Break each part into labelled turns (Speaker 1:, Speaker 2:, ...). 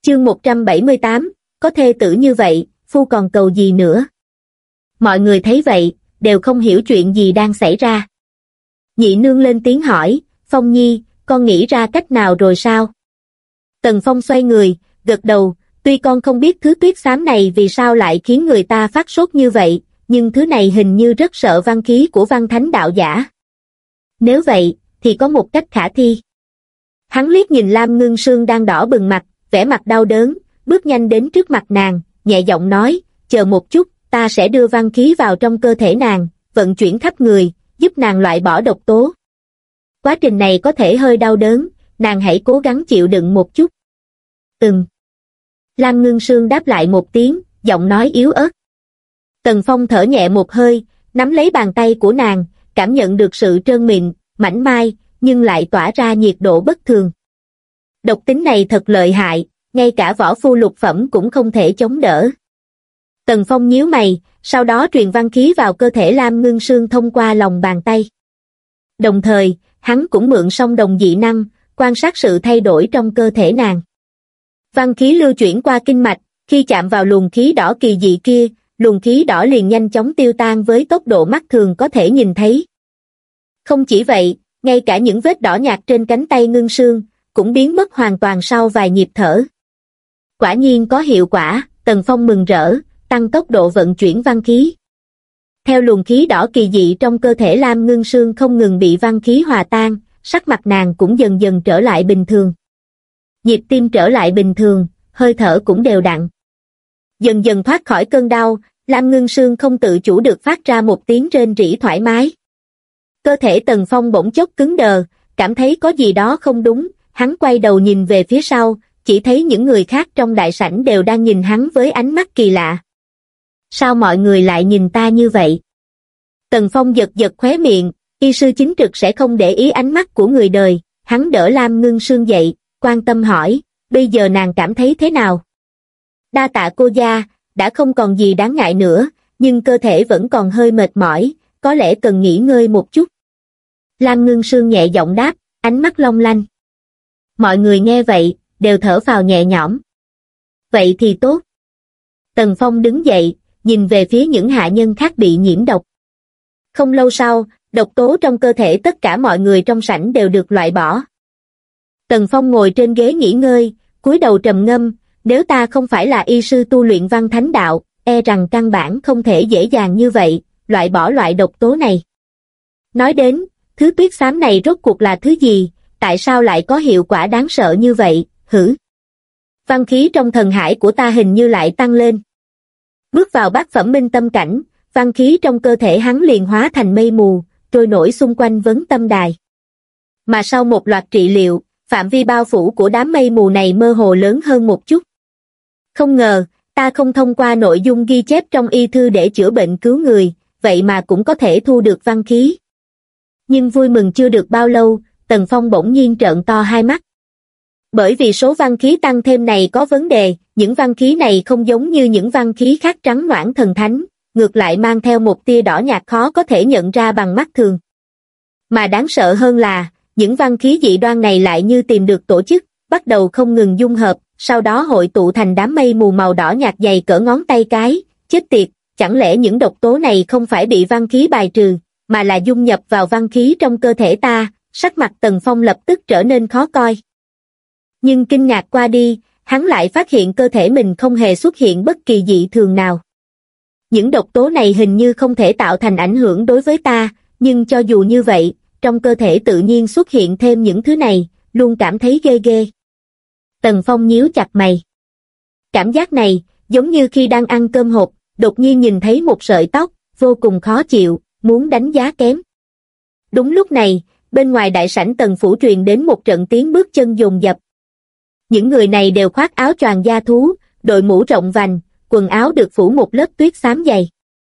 Speaker 1: Chương 178, có thê tử như vậy, phu còn cầu gì nữa. Mọi người thấy vậy, đều không hiểu chuyện gì đang xảy ra. Nhị nương lên tiếng hỏi, Phong Nhi, con nghĩ ra cách nào rồi sao? Tần Phong xoay người, gật đầu, tuy con không biết thứ tuyết xám này vì sao lại khiến người ta phát sốt như vậy, nhưng thứ này hình như rất sợ văn khí của văn thánh đạo giả. Nếu vậy, thì có một cách khả thi. Hắn liếc nhìn Lam Ngưng Sương đang đỏ bừng mặt, vẻ mặt đau đớn, bước nhanh đến trước mặt nàng, nhẹ giọng nói, chờ một chút, ta sẽ đưa văn khí vào trong cơ thể nàng, vận chuyển khắp người, giúp nàng loại bỏ độc tố. Quá trình này có thể hơi đau đớn, nàng hãy cố gắng chịu đựng một chút. Lam Ngưng Sương đáp lại một tiếng, giọng nói yếu ớt. Tần Phong thở nhẹ một hơi, nắm lấy bàn tay của nàng, cảm nhận được sự trơn mịn, mảnh mai, nhưng lại tỏa ra nhiệt độ bất thường. Độc tính này thật lợi hại, ngay cả võ phu lục phẩm cũng không thể chống đỡ. Tần Phong nhíu mày, sau đó truyền văn khí vào cơ thể Lam Ngưng Sương thông qua lòng bàn tay. Đồng thời, hắn cũng mượn song đồng dị năng, quan sát sự thay đổi trong cơ thể nàng. Văn khí lưu chuyển qua kinh mạch, khi chạm vào luồng khí đỏ kỳ dị kia, luồng khí đỏ liền nhanh chóng tiêu tan với tốc độ mắt thường có thể nhìn thấy. Không chỉ vậy, ngay cả những vết đỏ nhạt trên cánh tay Ngưng Sương cũng biến mất hoàn toàn sau vài nhịp thở. Quả nhiên có hiệu quả, Tần Phong mừng rỡ, tăng tốc độ vận chuyển văn khí. Theo luồng khí đỏ kỳ dị trong cơ thể Lam Ngưng Sương không ngừng bị văn khí hòa tan, sắc mặt nàng cũng dần dần trở lại bình thường. Nhịp tim trở lại bình thường, hơi thở cũng đều đặn. Dần dần thoát khỏi cơn đau, Lam Ngưng Sương không tự chủ được phát ra một tiếng rên rỉ thoải mái. Cơ thể Tần Phong bỗng chốc cứng đờ, cảm thấy có gì đó không đúng, hắn quay đầu nhìn về phía sau, chỉ thấy những người khác trong đại sảnh đều đang nhìn hắn với ánh mắt kỳ lạ. Sao mọi người lại nhìn ta như vậy? Tần Phong giật giật khóe miệng, y sư chính trực sẽ không để ý ánh mắt của người đời, hắn đỡ Lam Ngưng Sương dậy, quan tâm hỏi, bây giờ nàng cảm thấy thế nào? Đa tạ cô gia, đã không còn gì đáng ngại nữa, nhưng cơ thể vẫn còn hơi mệt mỏi, có lẽ cần nghỉ ngơi một chút. Lam Ngưng Sương nhẹ giọng đáp, ánh mắt long lanh. Mọi người nghe vậy, đều thở phào nhẹ nhõm. Vậy thì tốt. Tần Phong đứng dậy, nhìn về phía những hạ nhân khác bị nhiễm độc. Không lâu sau, độc tố trong cơ thể tất cả mọi người trong sảnh đều được loại bỏ. Tần Phong ngồi trên ghế nghỉ ngơi, cúi đầu trầm ngâm, nếu ta không phải là y sư tu luyện văn thánh đạo, e rằng căn bản không thể dễ dàng như vậy, loại bỏ loại độc tố này. Nói đến, thứ tuyết xám này rốt cuộc là thứ gì, tại sao lại có hiệu quả đáng sợ như vậy, hử? Văn khí trong thần hải của ta hình như lại tăng lên. Bước vào bát phẩm minh tâm cảnh, văn khí trong cơ thể hắn liền hóa thành mây mù, trôi nổi xung quanh vấn tâm đài. Mà sau một loạt trị liệu, phạm vi bao phủ của đám mây mù này mơ hồ lớn hơn một chút. Không ngờ, ta không thông qua nội dung ghi chép trong y thư để chữa bệnh cứu người, vậy mà cũng có thể thu được văn khí. Nhưng vui mừng chưa được bao lâu, Tần Phong bỗng nhiên trợn to hai mắt. Bởi vì số văn khí tăng thêm này có vấn đề, những văn khí này không giống như những văn khí khác trắng noãn thần thánh, ngược lại mang theo một tia đỏ nhạt khó có thể nhận ra bằng mắt thường. Mà đáng sợ hơn là, những văn khí dị đoan này lại như tìm được tổ chức, bắt đầu không ngừng dung hợp, sau đó hội tụ thành đám mây mù màu đỏ nhạt dày cỡ ngón tay cái, chết tiệt, chẳng lẽ những độc tố này không phải bị văn khí bài trừ, mà là dung nhập vào văn khí trong cơ thể ta, sắc mặt Tần Phong lập tức trở nên khó coi. Nhưng kinh ngạc qua đi, hắn lại phát hiện cơ thể mình không hề xuất hiện bất kỳ dị thường nào. Những độc tố này hình như không thể tạo thành ảnh hưởng đối với ta, nhưng cho dù như vậy, trong cơ thể tự nhiên xuất hiện thêm những thứ này, luôn cảm thấy ghê ghê. Tần Phong nhíu chặt mày. Cảm giác này, giống như khi đang ăn cơm hộp, đột nhiên nhìn thấy một sợi tóc, vô cùng khó chịu, muốn đánh giá kém. Đúng lúc này, bên ngoài đại sảnh Tần phủ truyền đến một trận tiếng bước chân dồn dập. Những người này đều khoác áo choàng da thú, đội mũ rộng vành, quần áo được phủ một lớp tuyết xám dày.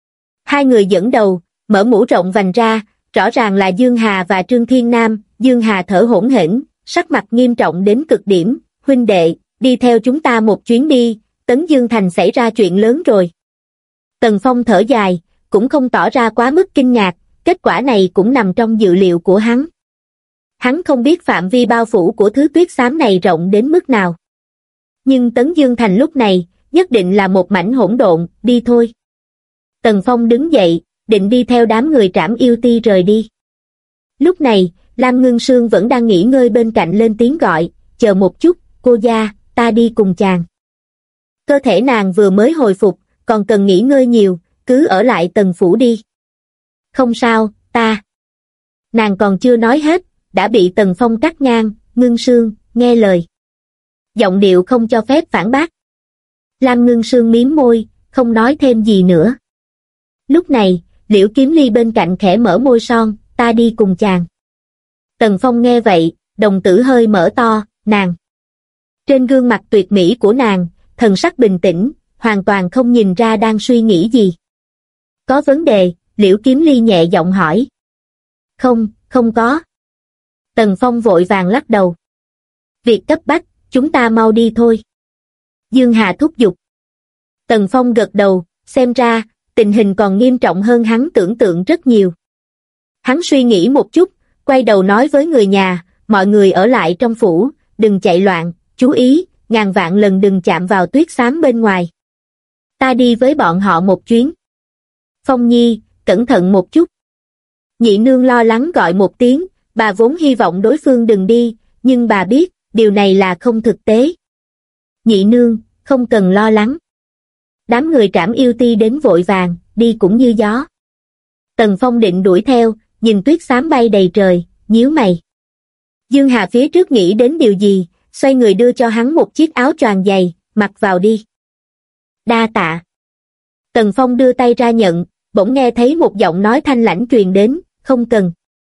Speaker 1: Hai người dẫn đầu, mở mũ rộng vành ra, rõ ràng là Dương Hà và Trương Thiên Nam. Dương Hà thở hổn hển, sắc mặt nghiêm trọng đến cực điểm, huynh đệ, đi theo chúng ta một chuyến đi, Tấn Dương Thành xảy ra chuyện lớn rồi. Tần Phong thở dài, cũng không tỏ ra quá mức kinh ngạc, kết quả này cũng nằm trong dự liệu của hắn. Hắn không biết phạm vi bao phủ của thứ tuyết xám này rộng đến mức nào. Nhưng Tấn Dương Thành lúc này, nhất định là một mảnh hỗn độn, đi thôi. Tần Phong đứng dậy, định đi theo đám người Trảm Yêu Ti rời đi. Lúc này, Lam Ngưng Sương vẫn đang nghỉ ngơi bên cạnh lên tiếng gọi, chờ một chút, cô gia, ta đi cùng chàng. Cơ thể nàng vừa mới hồi phục, còn cần nghỉ ngơi nhiều, cứ ở lại Tần phủ đi. Không sao, ta. Nàng còn chưa nói hết, đã bị Tần Phong cắt ngang, Ngưng Sương, nghe lời. Giọng điệu không cho phép phản bác. Lam Ngưng Sương mím môi, không nói thêm gì nữa. Lúc này, Liễu Kiếm Ly bên cạnh khẽ mở môi son, ta đi cùng chàng. Tần Phong nghe vậy, đồng tử hơi mở to, nàng. Trên gương mặt tuyệt mỹ của nàng, thần sắc bình tĩnh, hoàn toàn không nhìn ra đang suy nghĩ gì. Có vấn đề, Liễu Kiếm Ly nhẹ giọng hỏi. Không, không có. Tần Phong vội vàng lắc đầu. Việc cấp bách, chúng ta mau đi thôi. Dương Hà thúc giục. Tần Phong gật đầu, xem ra, tình hình còn nghiêm trọng hơn hắn tưởng tượng rất nhiều. Hắn suy nghĩ một chút, quay đầu nói với người nhà, mọi người ở lại trong phủ, đừng chạy loạn, chú ý, ngàn vạn lần đừng chạm vào tuyết xám bên ngoài. Ta đi với bọn họ một chuyến. Phong Nhi, cẩn thận một chút. Nhị nương lo lắng gọi một tiếng, bà vốn hy vọng đối phương đừng đi, nhưng bà biết, điều này là không thực tế. Nhị nương, không cần lo lắng. Đám người Trảm Yêu Ti đến vội vàng, đi cũng như gió. Tần Phong định đuổi theo, nhìn tuyết xám bay đầy trời, nhíu mày. Dương Hà phía trước nghĩ đến điều gì, xoay người đưa cho hắn một chiếc áo choàng dày, mặc vào đi. Đa tạ. Tần Phong đưa tay ra nhận, bỗng nghe thấy một giọng nói thanh lãnh truyền đến, không cần.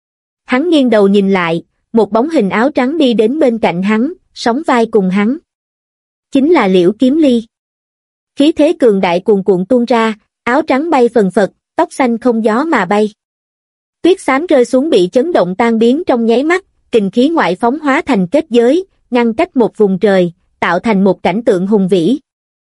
Speaker 1: Hắn nghiêng đầu nhìn lại, một bóng hình áo trắng đi đến bên cạnh hắn, sóng vai cùng hắn. Chính là Liễu Kiếm Ly. Khí thế cường đại cuồn cuộn tuôn ra, áo trắng bay phần phật, tóc xanh không gió mà bay. Tuyết xám rơi xuống bị chấn động tan biến trong nháy mắt, kình khí ngoại phóng hóa thành kết giới, ngăn cách một vùng trời, tạo thành một cảnh tượng hùng vĩ.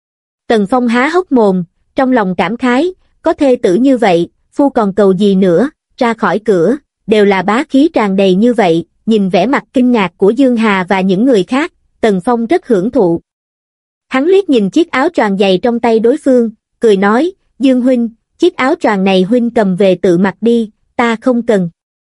Speaker 1: Tần Phong há hốc mồm, trong lòng cảm khái, có thê tử như vậy, phu còn cầu gì nữa, ra khỏi cửa, đều là bá khí tràn đầy như vậy, nhìn vẻ mặt kinh ngạc của Dương Hà và những người khác, Tần Phong rất hưởng thụ. Hắn liếc nhìn chiếc áo choàng dày trong tay đối phương, cười nói, Dương huynh, chiếc áo choàng này huynh cầm về tự mặc đi, ta không cần.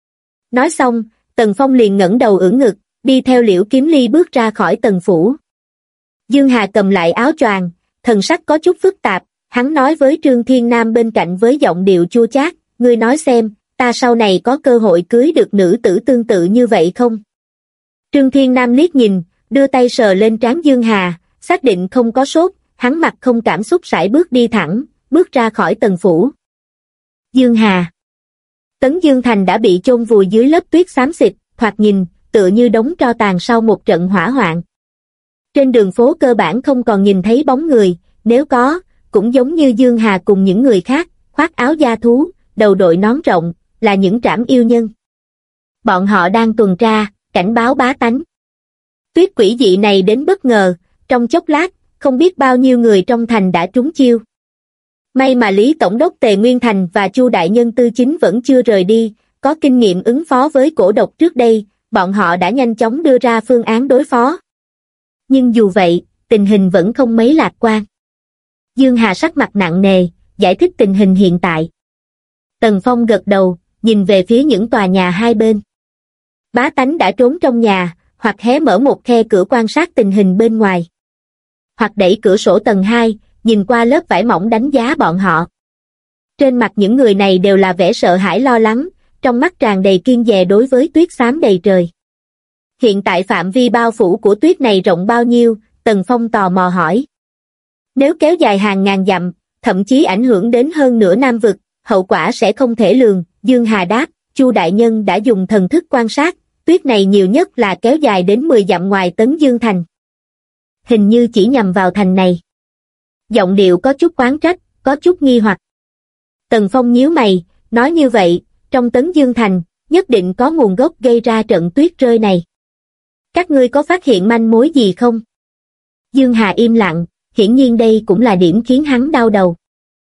Speaker 1: Nói xong, Tần Phong liền ngẩng đầu ưỡn ngực, đi theo Liễu Kiếm Ly bước ra khỏi Tần phủ. Dương Hà cầm lại áo choàng, thần sắc có chút phức tạp, hắn nói với Trương Thiên Nam bên cạnh với giọng điệu chua chát, ngươi nói xem, ta sau này có cơ hội cưới được nữ tử tương tự như vậy không? Trương Thiên Nam liếc nhìn, đưa tay sờ lên trán Dương Hà, xác định không có sốt, hắn mặt không cảm xúc sải bước đi thẳng, bước ra khỏi Tần phủ. Dương Hà. Tấn Dương Thành đã bị chôn vùi dưới lớp tuyết xám xịt, thoạt nhìn, tựa như đống tro tàn sau một trận hỏa hoạn. Trên đường phố cơ bản không còn nhìn thấy bóng người, nếu có, cũng giống như Dương Hà cùng những người khác, khoác áo da thú, đầu đội nón rộng, là những trảm yêu nhân. Bọn họ đang tuần tra, cảnh báo bá tánh. Tuyết quỷ dị này đến bất ngờ, trong chốc lát, không biết bao nhiêu người trong thành đã trúng chiêu. May mà Lý Tổng đốc Tề Nguyên Thành và Chu Đại Nhân Tư Chính vẫn chưa rời đi, có kinh nghiệm ứng phó với cổ độc trước đây, bọn họ đã nhanh chóng đưa ra phương án đối phó. Nhưng dù vậy, tình hình vẫn không mấy lạc quan. Dương Hà sắc mặt nặng nề, giải thích tình hình hiện tại. Tần Phong gật đầu, nhìn về phía những tòa nhà hai bên. Bá tánh đã trốn trong nhà, hoặc hé mở một khe cửa quan sát tình hình bên ngoài. Hoặc đẩy cửa sổ tầng 2, nhìn qua lớp vải mỏng đánh giá bọn họ. Trên mặt những người này đều là vẻ sợ hãi lo lắng, trong mắt tràn đầy kiêng dè đối với tuyết xám đầy trời. Hiện tại phạm vi bao phủ của tuyết này rộng bao nhiêu, Tần Phong tò mò hỏi. Nếu kéo dài hàng ngàn dặm, thậm chí ảnh hưởng đến hơn nửa Nam vực, hậu quả sẽ không thể lường, Dương Hà đáp, Chu Đại Nhân đã dùng thần thức quan sát, tuyết này nhiều nhất là kéo dài đến 10 dặm ngoài Tấn Dương Thành. Hình như chỉ nhằm vào thành này. Giọng điệu có chút oán trách, có chút nghi hoặc. Tần Phong nhíu mày, nói như vậy, trong Tấn Dương Thành, nhất định có nguồn gốc gây ra trận tuyết rơi này. Các ngươi có phát hiện manh mối gì không? Dương Hà im lặng, hiển nhiên đây cũng là điểm khiến hắn đau đầu.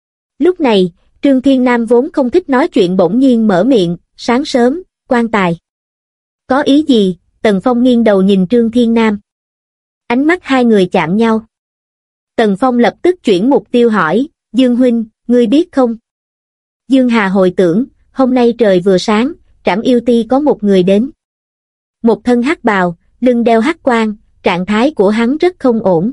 Speaker 1: Lúc này, Trương Thiên Nam vốn không thích nói chuyện bỗng nhiên mở miệng, sáng sớm, quan tài. Có ý gì? Tần Phong nghiêng đầu nhìn Trương Thiên Nam. Ánh mắt hai người chạm nhau. Tần Phong lập tức chuyển mục tiêu hỏi, Dương huynh, ngươi biết không? Dương Hà hồi tưởng, hôm nay trời vừa sáng, Trảm Yêu Ti có một người đến. Một thân hắc bào, lưng đeo hắc quan, trạng thái của hắn rất không ổn.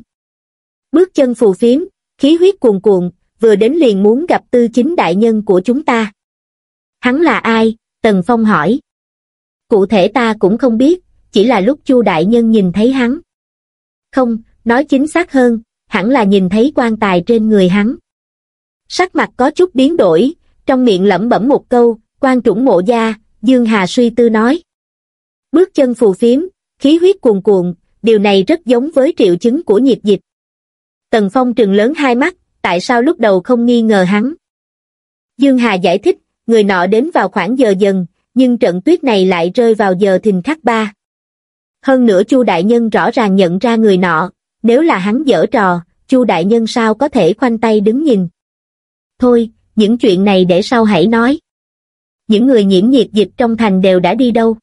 Speaker 1: Bước chân phù phiếm, khí huyết cuồn cuộn, vừa đến liền muốn gặp Tư Chính đại nhân của chúng ta. Hắn là ai? Tần Phong hỏi. Cụ thể ta cũng không biết, chỉ là lúc Chu đại nhân nhìn thấy hắn. Không, nói chính xác hơn, hẳn là nhìn thấy quan tài trên người hắn. Sắc mặt có chút biến đổi, trong miệng lẩm bẩm một câu, quan trũng mộ gia, Dương Hà suy tư nói. Bước chân phù phiếm, khí huyết cuồn cuộn, điều này rất giống với triệu chứng của nhiệt dịch. Tần Phong trừng lớn hai mắt, tại sao lúc đầu không nghi ngờ hắn? Dương Hà giải thích, người nọ đến vào khoảng giờ dần, nhưng trận tuyết này lại rơi vào giờ thìn khắc 3. Hơn nữa Chu đại nhân rõ ràng nhận ra người nọ, nếu là hắn giở trò, Chu đại nhân sao có thể khoanh tay đứng nhìn. Thôi, những chuyện này để sau hãy nói. Những người nhiễm nhiệt dịch trong thành đều đã đi đâu?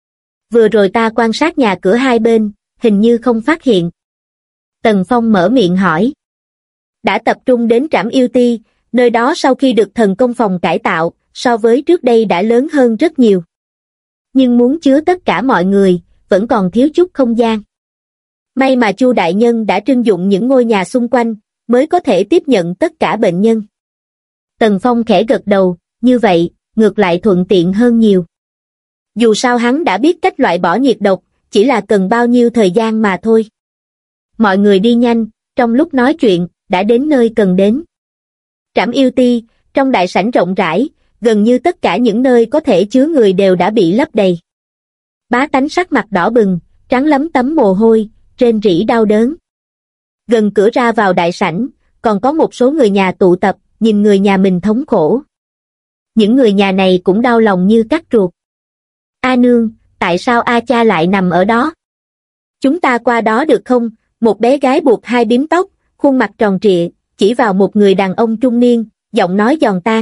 Speaker 1: Vừa rồi ta quan sát nhà cửa hai bên, hình như không phát hiện. Tần Phong mở miệng hỏi. Đã tập trung đến Trảm Yêu Ti, nơi đó sau khi được thần công phòng cải tạo, so với trước đây đã lớn hơn rất nhiều. Nhưng muốn chứa tất cả mọi người, vẫn còn thiếu chút không gian. May mà Chu đại nhân đã trưng dụng những ngôi nhà xung quanh, mới có thể tiếp nhận tất cả bệnh nhân. Tần Phong khẽ gật đầu, như vậy, ngược lại thuận tiện hơn nhiều. Dù sao hắn đã biết cách loại bỏ nhiệt độc, chỉ là cần bao nhiêu thời gian mà thôi. Mọi người đi nhanh, trong lúc nói chuyện, đã đến nơi cần đến. Trảm Yêu Ti, trong đại sảnh rộng rãi, gần như tất cả những nơi có thể chứa người đều đã bị lấp đầy. Bá tánh sắc mặt đỏ bừng, trắng lấm tấm mồ hôi, rên rỉ đau đớn. Gần cửa ra vào đại sảnh, còn có một số người nhà tụ tập, nhìn người nhà mình thống khổ. Những người nhà này cũng đau lòng như cắt ruột. A nương, tại sao A cha lại nằm ở đó? Chúng ta qua đó được không? Một bé gái buộc hai bím tóc, khuôn mặt tròn trịa, chỉ vào một người đàn ông trung niên, giọng nói giòn tan.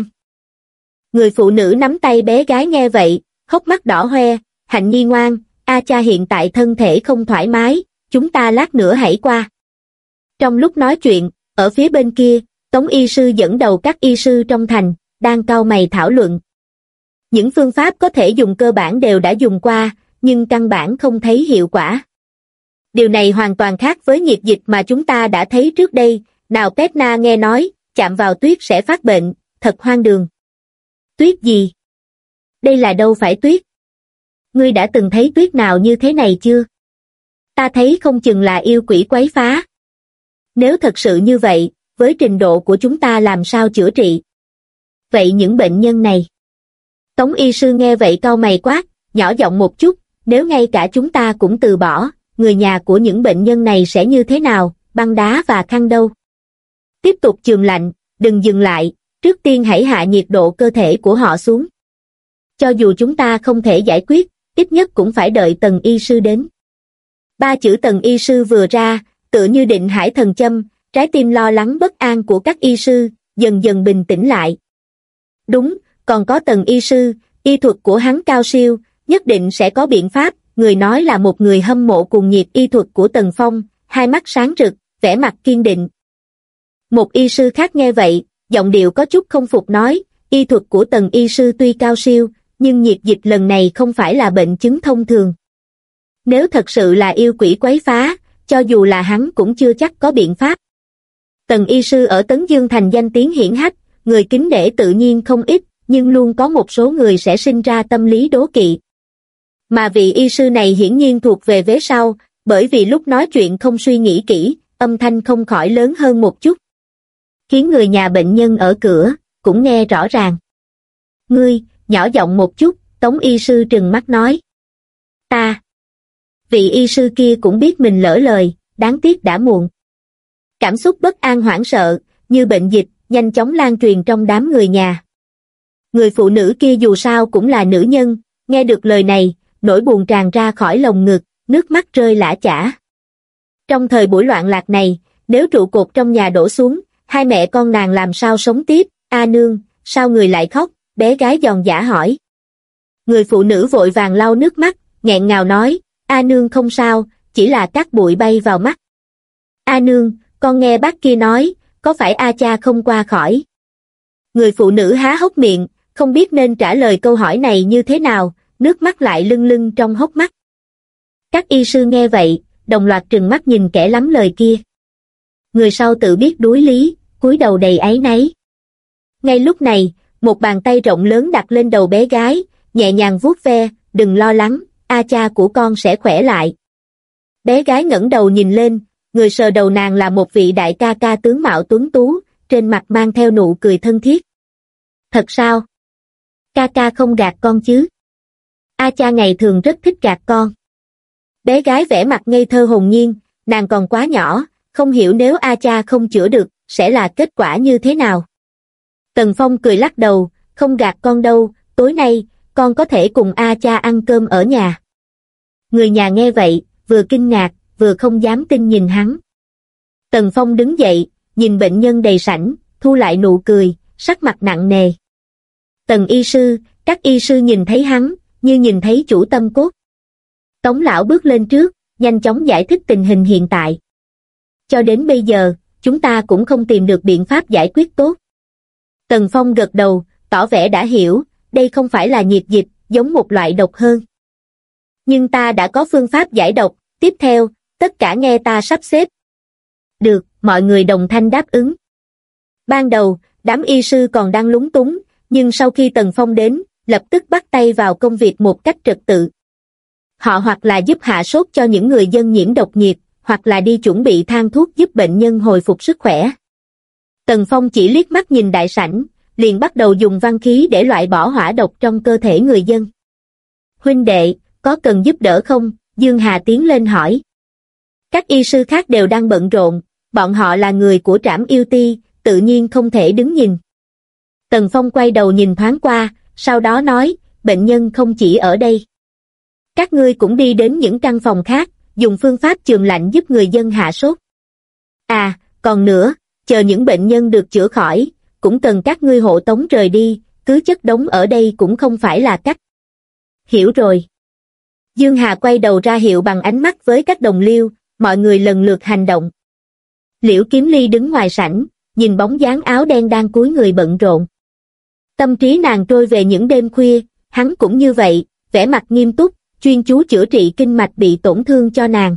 Speaker 1: Người phụ nữ nắm tay bé gái nghe vậy, hốc mắt đỏ hoe, Hạnh Nhi ngoan, A cha hiện tại thân thể không thoải mái, chúng ta lát nữa hãy qua. Trong lúc nói chuyện, ở phía bên kia, Tống y sư dẫn đầu các y sư trong thành, đang cau mày thảo luận. Những phương pháp có thể dùng cơ bản đều đã dùng qua, nhưng căn bản không thấy hiệu quả. Điều này hoàn toàn khác với nhiệt dịch mà chúng ta đã thấy trước đây, nào Petna nghe nói, chạm vào tuyết sẽ phát bệnh, thật hoang đường. Tuyết gì? Đây là đâu phải tuyết? Ngươi đã từng thấy tuyết nào như thế này chưa? Ta thấy không chừng là yêu quỷ quấy phá. Nếu thật sự như vậy, với trình độ của chúng ta làm sao chữa trị? Vậy những bệnh nhân này? Tống y sư nghe vậy cau mày quát, nhỏ giọng một chút, nếu ngay cả chúng ta cũng từ bỏ, người nhà của những bệnh nhân này sẽ như thế nào, băng đá và khăn đâu? Tiếp tục chườm lạnh, đừng dừng lại, trước tiên hãy hạ nhiệt độ cơ thể của họ xuống. Cho dù chúng ta không thể giải quyết, ít nhất cũng phải đợi Tần y sư đến. Ba chữ Tần y sư vừa ra, tựa như định hải thần châm, trái tim lo lắng bất an của các y sư, dần dần bình tĩnh lại. Đúng, còn có Tần y sư, y thuật của hắn cao siêu, nhất định sẽ có biện pháp, người nói là một người hâm mộ cuồng nhiệt y thuật của Tần Phong, hai mắt sáng rực, vẻ mặt kiên định. Một y sư khác nghe vậy, giọng điệu có chút không phục nói, y thuật của Tần y sư tuy cao siêu, nhưng nhiệt dịch lần này không phải là bệnh chứng thông thường. Nếu thật sự là yêu quỷ quấy phá, cho dù là hắn cũng chưa chắc có biện pháp. Tần y sư ở Tấn Dương thành danh tiếng hiển hách, người kính nể tự nhiên không ít, nhưng luôn có một số người sẽ sinh ra tâm lý đố kỵ. Mà vị y sư này hiển nhiên thuộc về vế sau, bởi vì lúc nói chuyện không suy nghĩ kỹ, âm thanh không khỏi lớn hơn một chút. Khiến người nhà bệnh nhân ở cửa, cũng nghe rõ ràng. Ngươi, nhỏ giọng một chút, Tống y sư trừng mắt nói. Ta. Vị y sư kia cũng biết mình lỡ lời, đáng tiếc đã muộn. Cảm xúc bất an hoảng sợ, như bệnh dịch, nhanh chóng lan truyền trong đám người nhà. Người phụ nữ kia dù sao cũng là nữ nhân, nghe được lời này, nỗi buồn tràn ra khỏi lồng ngực, nước mắt rơi lã chã. Trong thời buổi loạn lạc này, nếu trụ cột trong nhà đổ xuống, hai mẹ con nàng làm sao sống tiếp? A nương, sao người lại khóc? Bé gái giòn giã hỏi. Người phụ nữ vội vàng lau nước mắt, nghẹn ngào nói, A nương không sao, chỉ là cát bụi bay vào mắt. A nương, con nghe bác kia nói, có phải A cha không qua khỏi? Người phụ nữ há hốc miệng, không biết nên trả lời câu hỏi này như thế nào, nước mắt lại lưng lưng trong hốc mắt. Các y sư nghe vậy, đồng loạt trừng mắt nhìn kẻ lắm lời kia. Người sau tự biết đuối lý, cúi đầu đầy áy náy. Ngay lúc này, một bàn tay rộng lớn đặt lên đầu bé gái, nhẹ nhàng vuốt ve, đừng lo lắng, A cha của con sẽ khỏe lại. Bé gái ngẩng đầu nhìn lên, người sờ đầu nàng là một vị đại ca ca tướng mạo tuấn tú, trên mặt mang theo nụ cười thân thiết. Thật sao? Ca ca không gạt con chứ? A cha ngày thường rất thích gạt con. Bé gái vẻ mặt ngây thơ hồn nhiên, nàng còn quá nhỏ, không hiểu nếu A cha không chữa được, sẽ là kết quả như thế nào. Tần Phong cười lắc đầu, không gạt con đâu, tối nay, con có thể cùng A cha ăn cơm ở nhà. Người nhà nghe vậy, vừa kinh ngạc, vừa không dám tin nhìn hắn. Tần Phong đứng dậy, nhìn bệnh nhân đầy sảnh, thu lại nụ cười, sắc mặt nặng nề. Tần y sư, các y sư nhìn thấy hắn, như nhìn thấy chủ tâm cốt. Tống lão bước lên trước, nhanh chóng giải thích tình hình hiện tại. Cho đến bây giờ, chúng ta cũng không tìm được biện pháp giải quyết tốt. Tần Phong gật đầu, tỏ vẻ đã hiểu, đây không phải là nhiệt dịch, giống một loại độc hơn. Nhưng ta đã có phương pháp giải độc, tiếp theo, tất cả nghe ta sắp xếp. Được, mọi người đồng thanh đáp ứng. Ban đầu, đám y sư còn đang lúng túng, nhưng sau khi Tần Phong đến, lập tức bắt tay vào công việc một cách trật tự. Họ hoặc là giúp hạ sốt cho những người dân nhiễm độc nhiệt, hoặc là đi chuẩn bị thang thuốc giúp bệnh nhân hồi phục sức khỏe. Tần Phong chỉ liếc mắt nhìn đại sảnh, liền bắt đầu dùng văn khí để loại bỏ hỏa độc trong cơ thể người dân. Huynh đệ, có cần giúp đỡ không? Dương Hà tiến lên hỏi. Các y sư khác đều đang bận rộn, bọn họ là người của Trảm Yêu Ti, tự nhiên không thể đứng nhìn. Tần Phong quay đầu nhìn thoáng qua, sau đó nói, bệnh nhân không chỉ ở đây. Các ngươi cũng đi đến những căn phòng khác, dùng phương pháp chườm lạnh giúp người dân hạ sốt. À, còn nữa, chờ những bệnh nhân được chữa khỏi, cũng cần các ngươi hộ tống rời đi, cứ chất đống ở đây cũng không phải là cách. Hiểu rồi. Dương Hà quay đầu ra hiệu bằng ánh mắt với các đồng liêu, mọi người lần lượt hành động. Liễu Kiếm Ly đứng ngoài sảnh, nhìn bóng dáng áo đen đang cúi người bận rộn. Tâm trí nàng trôi về những đêm khuya, hắn cũng như vậy, vẻ mặt nghiêm túc, chuyên chú chữa trị kinh mạch bị tổn thương cho nàng.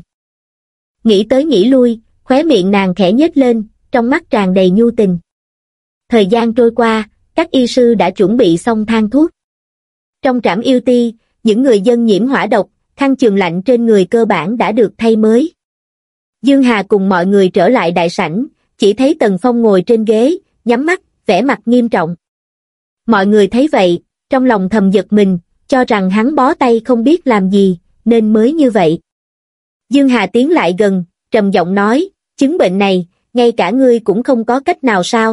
Speaker 1: Nghĩ tới nghĩ lui, khóe miệng nàng khẽ nhếch lên, trong mắt tràn đầy nhu tình. Thời gian trôi qua, các y sư đã chuẩn bị xong thang thuốc. Trong Trảm Yêu Ti, những người dân nhiễm hỏa độc, khăn chườm lạnh trên người cơ bản đã được thay mới. Dương Hà cùng mọi người trở lại đại sảnh, chỉ thấy Tần Phong ngồi trên ghế, nhắm mắt, vẻ mặt nghiêm trọng. Mọi người thấy vậy, trong lòng thầm giật mình, cho rằng hắn bó tay không biết làm gì, nên mới như vậy. Dương Hà tiến lại gần, trầm giọng nói, chứng bệnh này, ngay cả ngươi cũng không có cách nào sao?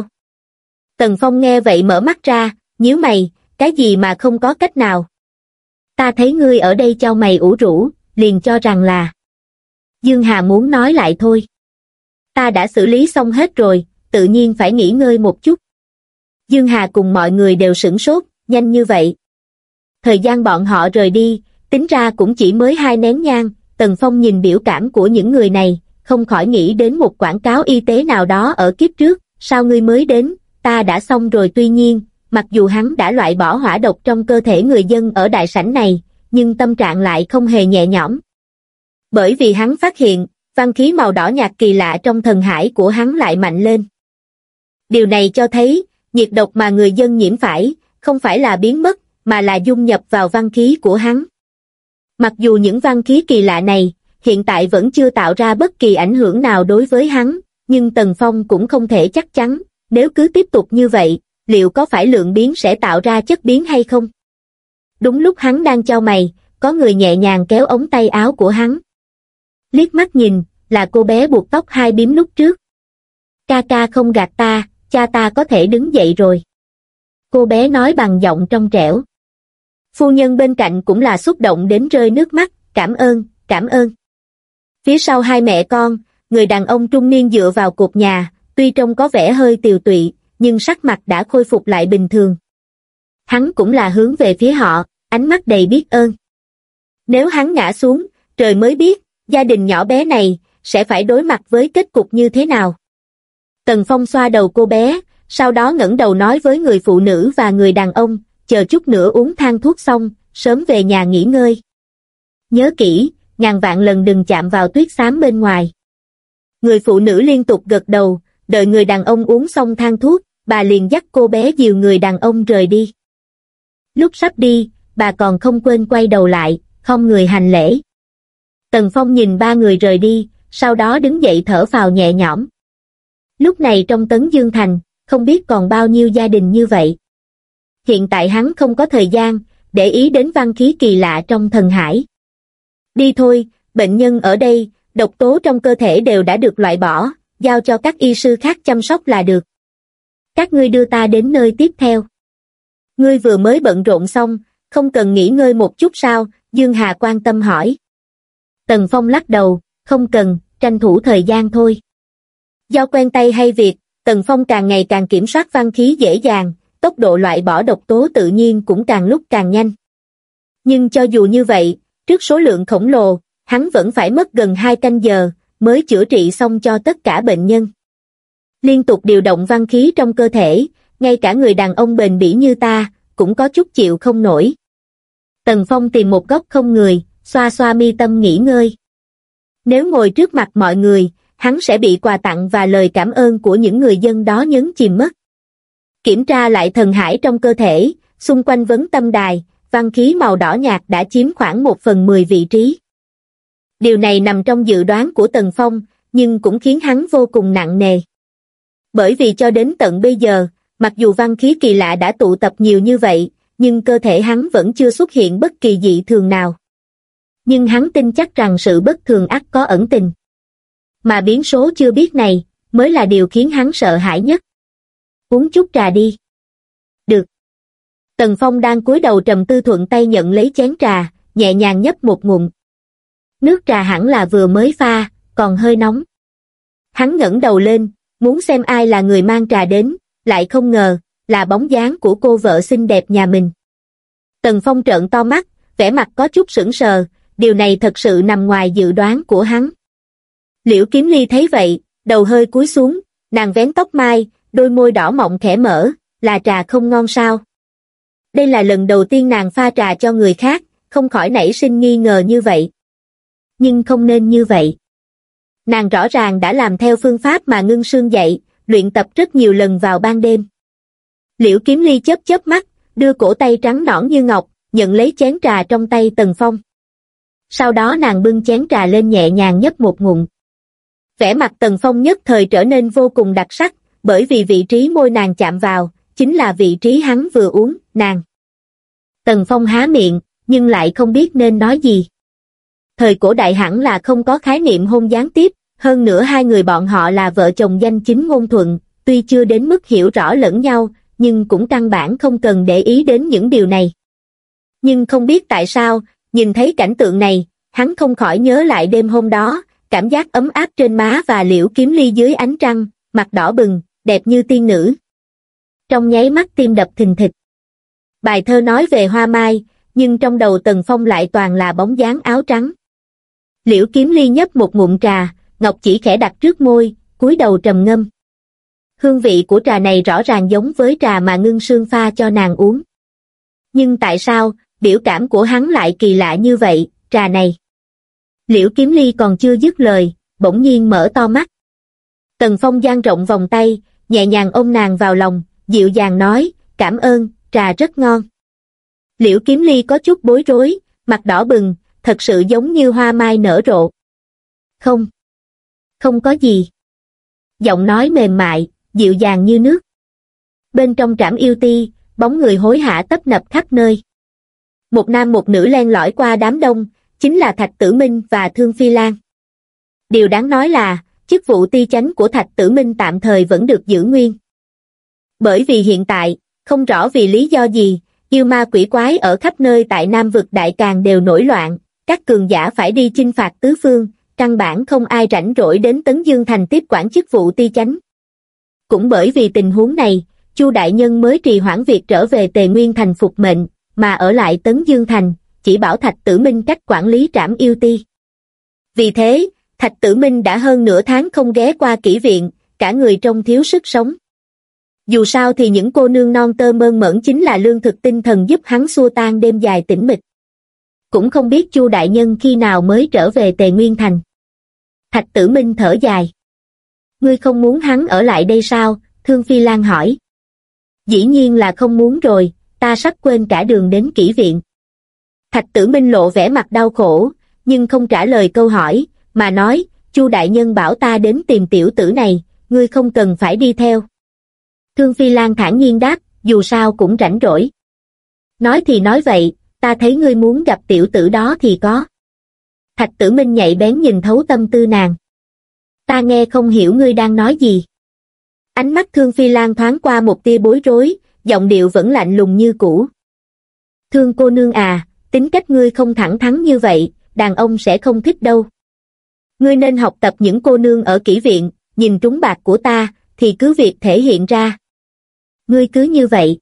Speaker 1: Tần Phong nghe vậy mở mắt ra, nhíu mày, cái gì mà không có cách nào? Ta thấy ngươi ở đây chau mày ủ rũ, liền cho rằng là... Dương Hà muốn nói lại thôi. Ta đã xử lý xong hết rồi, tự nhiên phải nghỉ ngơi một chút. Dương Hà cùng mọi người đều sửng sốt, nhanh như vậy. Thời gian bọn họ rời đi, tính ra cũng chỉ mới 2 nén nhang, Tần Phong nhìn biểu cảm của những người này, không khỏi nghĩ đến một quảng cáo y tế nào đó ở kiếp trước, sao ngươi mới đến, ta đã xong rồi. Tuy nhiên, mặc dù hắn đã loại bỏ hỏa độc trong cơ thể người dân ở đại sảnh này, nhưng tâm trạng lại không hề nhẹ nhõm. Bởi vì hắn phát hiện, văn khí màu đỏ nhạt kỳ lạ trong thần hải của hắn lại mạnh lên. Điều này cho thấy, nhiệt độc mà người dân nhiễm phải, không phải là biến mất, mà là dung nhập vào văn khí của hắn. Mặc dù những văn khí kỳ lạ này, hiện tại vẫn chưa tạo ra bất kỳ ảnh hưởng nào đối với hắn, nhưng Tần Phong cũng không thể chắc chắn, nếu cứ tiếp tục như vậy, liệu có phải lượng biến sẽ tạo ra chất biến hay không? Đúng lúc hắn đang chau mày, có người nhẹ nhàng kéo ống tay áo của hắn. Liếc mắt nhìn, là cô bé buộc tóc 2 bím lúc trước. Ca ca không gạt ta, cha ta có thể đứng dậy rồi. Cô bé nói bằng giọng trong trẻo. Phu nhân bên cạnh cũng là xúc động đến rơi nước mắt, cảm ơn, cảm ơn. Phía sau hai mẹ con, người đàn ông trung niên dựa vào cột nhà, tuy trông có vẻ hơi tiều tụy, nhưng sắc mặt đã khôi phục lại bình thường. Hắn cũng là hướng về phía họ, ánh mắt đầy biết ơn. Nếu hắn ngã xuống, trời mới biết, gia đình nhỏ bé này, sẽ phải đối mặt với kết cục như thế nào. Tần Phong xoa đầu cô bé, sau đó ngẩng đầu nói với người phụ nữ và người đàn ông, chờ chút nữa uống thang thuốc xong, sớm về nhà nghỉ ngơi. Nhớ kỹ, ngàn vạn lần đừng chạm vào tuyết xám bên ngoài. Người phụ nữ liên tục gật đầu, đợi người đàn ông uống xong thang thuốc, bà liền dắt cô bé dìu người đàn ông rời đi. Lúc sắp đi, bà còn không quên quay đầu lại, không người hành lễ. Tần Phong nhìn ba người rời đi, sau đó đứng dậy thở phào nhẹ nhõm. Lúc này trong Tấn Dương Thành, không biết còn bao nhiêu gia đình như vậy. Hiện tại hắn không có thời gian để ý đến văn khí kỳ lạ trong thần hải. Đi thôi, bệnh nhân ở đây, độc tố trong cơ thể đều đã được loại bỏ, giao cho các y sư khác chăm sóc là được. Các ngươi đưa ta đến nơi tiếp theo. Ngươi vừa mới bận rộn xong, không cần nghỉ ngơi một chút sao? Dương Hà quan tâm hỏi. Tần Phong lắc đầu, không cần, tranh thủ thời gian thôi. Do quen tay hay việc, Tần Phong càng ngày càng kiểm soát văn khí dễ dàng, tốc độ loại bỏ độc tố tự nhiên cũng càng lúc càng nhanh. Nhưng cho dù như vậy, trước số lượng khổng lồ, hắn vẫn phải mất gần 2 canh giờ, mới chữa trị xong cho tất cả bệnh nhân. Liên tục điều động văn khí trong cơ thể, ngay cả người đàn ông bền bỉ như ta, cũng có chút chịu không nổi. Tần Phong tìm một góc không người, xoa xoa mi tâm nghỉ ngơi. Nếu ngồi trước mặt mọi người, hắn sẽ bị quà tặng và lời cảm ơn của những người dân đó nhấn chìm mất. Kiểm tra lại thần hải trong cơ thể, xung quanh vấn tâm đài, văn khí màu đỏ nhạt đã chiếm khoảng 1/10 vị trí. Điều này nằm trong dự đoán của Tần Phong, nhưng cũng khiến hắn vô cùng nặng nề. Bởi vì cho đến tận bây giờ, mặc dù văn khí kỳ lạ đã tụ tập nhiều như vậy, nhưng cơ thể hắn vẫn chưa xuất hiện bất kỳ dị thường nào. Nhưng hắn tin chắc rằng sự bất thường ắt có ẩn tình. Mà biến số chưa biết này, mới là điều khiến hắn sợ hãi nhất. Uống chút trà đi. Được. Tần Phong đang cúi đầu trầm tư thuận tay nhận lấy chén trà, nhẹ nhàng nhấp một ngụm. Nước trà hẳn là vừa mới pha, còn hơi nóng. Hắn ngẩng đầu lên, muốn xem ai là người mang trà đến, lại không ngờ, là bóng dáng của cô vợ xinh đẹp nhà mình. Tần Phong trợn to mắt, vẻ mặt có chút sững sờ, điều này thật sự nằm ngoài dự đoán của hắn. Liễu Kiếm Ly thấy vậy, đầu hơi cúi xuống, nàng vén tóc mai, đôi môi đỏ mọng khẽ mở, là trà không ngon sao? Đây là lần đầu tiên nàng pha trà cho người khác, không khỏi nảy sinh nghi ngờ như vậy. Nhưng không nên như vậy. Nàng rõ ràng đã làm theo phương pháp mà Ngưng Sương dạy, luyện tập rất nhiều lần vào ban đêm. Liễu Kiếm Ly chớp chớp mắt, đưa cổ tay trắng nõn như ngọc, nhận lấy chén trà trong tay Tần Phong. Sau đó nàng bưng chén trà lên nhẹ nhàng nhấp một ngụm. Vẻ mặt Tần Phong nhất thời trở nên vô cùng đặc sắc, bởi vì vị trí môi nàng chạm vào, chính là vị trí hắn vừa uống, nàng. Tần Phong há miệng, nhưng lại không biết nên nói gì. Thời cổ đại hẳn là không có khái niệm hôn gián tiếp, hơn nữa hai người bọn họ là vợ chồng danh chính ngôn thuận, tuy chưa đến mức hiểu rõ lẫn nhau, nhưng cũng căn bản không cần để ý đến những điều này. Nhưng không biết tại sao, nhìn thấy cảnh tượng này, hắn không khỏi nhớ lại đêm hôm đó, cảm giác ấm áp trên má và Liễu Kiếm Ly dưới ánh trăng, mặt đỏ bừng, đẹp như tiên nữ. Trong nháy mắt tim đập thình thịch. Bài thơ nói về hoa mai, nhưng trong đầu Tần Phong lại toàn là bóng dáng áo trắng. Liễu Kiếm Ly nhấp một ngụm trà, ngọc chỉ khẽ đặt trước môi, cúi đầu trầm ngâm. Hương vị của trà này rõ ràng giống với trà mà Ngưng Sương pha cho nàng uống. Nhưng tại sao, biểu cảm của hắn lại kỳ lạ như vậy, trà này? Liễu Kiếm Ly còn chưa dứt lời, bỗng nhiên mở to mắt. Tần Phong dang rộng vòng tay, nhẹ nhàng ôm nàng vào lòng, dịu dàng nói, cảm ơn, trà rất ngon. Liễu Kiếm Ly có chút bối rối, mặt đỏ bừng, thật sự giống như hoa mai nở rộ. Không, không có gì. Giọng nói mềm mại, dịu dàng như nước. Bên trong trảm yêu ti, bóng người hối hả tấp nập khắp nơi. Một nam một nữ len lỏi qua đám đông, chính là Thạch Tử Minh và Thương Phi Lan. Điều đáng nói là, chức vụ ti chánh của Thạch Tử Minh tạm thời vẫn được giữ nguyên. Bởi vì hiện tại, không rõ vì lý do gì, yêu ma quỷ quái ở khắp nơi tại Nam vực Đại Càn đều nổi loạn, các cường giả phải đi chinh phạt tứ phương, căn bản không ai rảnh rỗi đến Tấn Dương Thành tiếp quản chức vụ ti chánh. Cũng bởi vì tình huống này, Chu đại nhân mới trì hoãn việc trở về Tề Nguyên Thành phục mệnh, mà ở lại Tấn Dương Thành, chỉ bảo Thạch Tử Minh cách quản lý trảm yêu ti. Vì thế, Thạch Tử Minh đã hơn nửa tháng không ghé qua kỹ viện, cả người trông thiếu sức sống. Dù sao thì những cô nương non tơ mơn mởn chính là lương thực tinh thần giúp hắn xua tan đêm dài tĩnh mịch. Cũng không biết Chu đại nhân khi nào mới trở về Tề Nguyên Thành. Thạch Tử Minh thở dài. Ngươi không muốn hắn ở lại đây sao? Thương Phi Lan hỏi. Dĩ nhiên là không muốn rồi, ta sắp quên cả đường đến kỹ viện. Thạch Tử Minh lộ vẻ mặt đau khổ, nhưng không trả lời câu hỏi, mà nói, Chu đại nhân bảo ta đến tìm tiểu tử này, ngươi không cần phải đi theo. Thương Phi Lan thản nhiên đáp, dù sao cũng rảnh rỗi. Nói thì nói vậy, ta thấy ngươi muốn gặp tiểu tử đó thì có. Thạch Tử Minh nhạy bén nhìn thấu tâm tư nàng. Ta nghe không hiểu ngươi đang nói gì. Ánh mắt Thương Phi Lan thoáng qua một tia bối rối, giọng điệu vẫn lạnh lùng như cũ. Thương cô nương à, tính cách ngươi không thẳng thắn như vậy, đàn ông sẽ không thích đâu. Ngươi nên học tập những cô nương ở kỹ viện, nhìn trúng bạc của ta, thì cứ việc thể hiện ra. Ngươi cứ như vậy.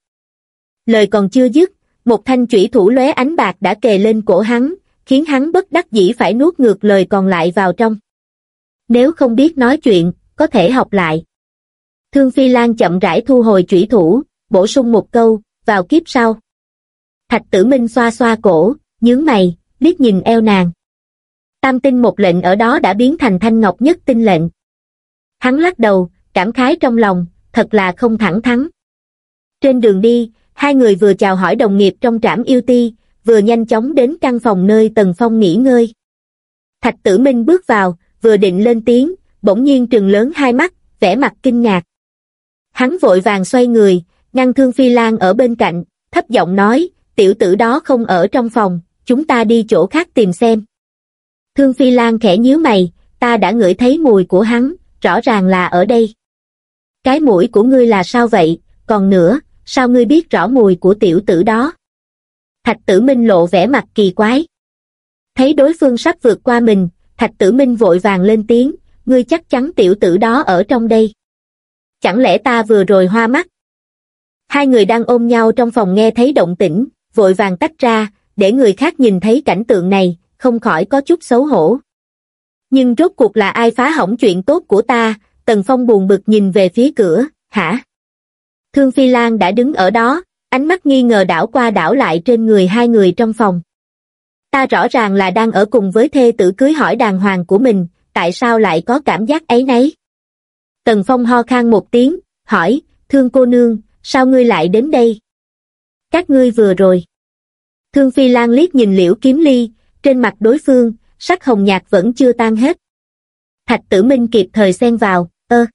Speaker 1: Lời còn chưa dứt, một thanh chủy thủ lóe ánh bạc đã kề lên cổ hắn, khiến hắn bất đắc dĩ phải nuốt ngược lời còn lại vào trong. Nếu không biết nói chuyện, có thể học lại. Thương Phi Lan chậm rãi thu hồi chủy thủ, bổ sung một câu, vào kiếp sau. Thạch Tử Minh xoa xoa cổ, nhướng mày, liếc nhìn eo nàng. Tam tinh một lệnh ở đó đã biến thành thanh ngọc nhất tinh lệnh. Hắn lắc đầu, cảm khái trong lòng, thật là không thẳng thắn. Trên đường đi, hai người vừa chào hỏi đồng nghiệp trong trảm yêu ti, vừa nhanh chóng đến căn phòng nơi Tần Phong nghỉ ngơi. Thạch Tử Minh bước vào, vừa định lên tiếng, bỗng nhiên trừng lớn hai mắt, vẻ mặt kinh ngạc. Hắn vội vàng xoay người, ngăn Thương Phi Lan ở bên cạnh, thấp giọng nói, tiểu tử đó không ở trong phòng, chúng ta đi chỗ khác tìm xem. Thương Phi Lan khẽ nhíu mày, ta đã ngửi thấy mùi của hắn, rõ ràng là ở đây. Cái mũi của ngươi là sao vậy, còn nữa, sao ngươi biết rõ mùi của tiểu tử đó? Thạch Tử Minh lộ vẻ mặt kỳ quái. Thấy đối phương sắp vượt qua mình, Thạch Tử Minh vội vàng lên tiếng, ngươi chắc chắn tiểu tử đó ở trong đây. Chẳng lẽ ta vừa rồi hoa mắt? Hai người đang ôm nhau trong phòng nghe thấy động tĩnh, vội vàng tách ra, để người khác nhìn thấy cảnh tượng này, không khỏi có chút xấu hổ. Nhưng rốt cuộc là ai phá hỏng chuyện tốt của ta? Tần Phong buồn bực nhìn về phía cửa, hả? Thương Phi Lan đã đứng ở đó, ánh mắt nghi ngờ đảo qua đảo lại trên người hai người trong phòng. Ta rõ ràng là đang ở cùng với thê tử cưới hỏi đàng hoàng của mình, tại sao lại có cảm giác ấy nấy? Tần Phong ho khan một tiếng, hỏi, Thương cô nương, sao ngươi lại đến đây? Các ngươi vừa rồi. Thương Phi Lan liếc nhìn Liễu Kiếm Ly, trên mặt đối phương, sắc hồng nhạt vẫn chưa tan hết. Thạch Tử Minh kịp thời xen vào,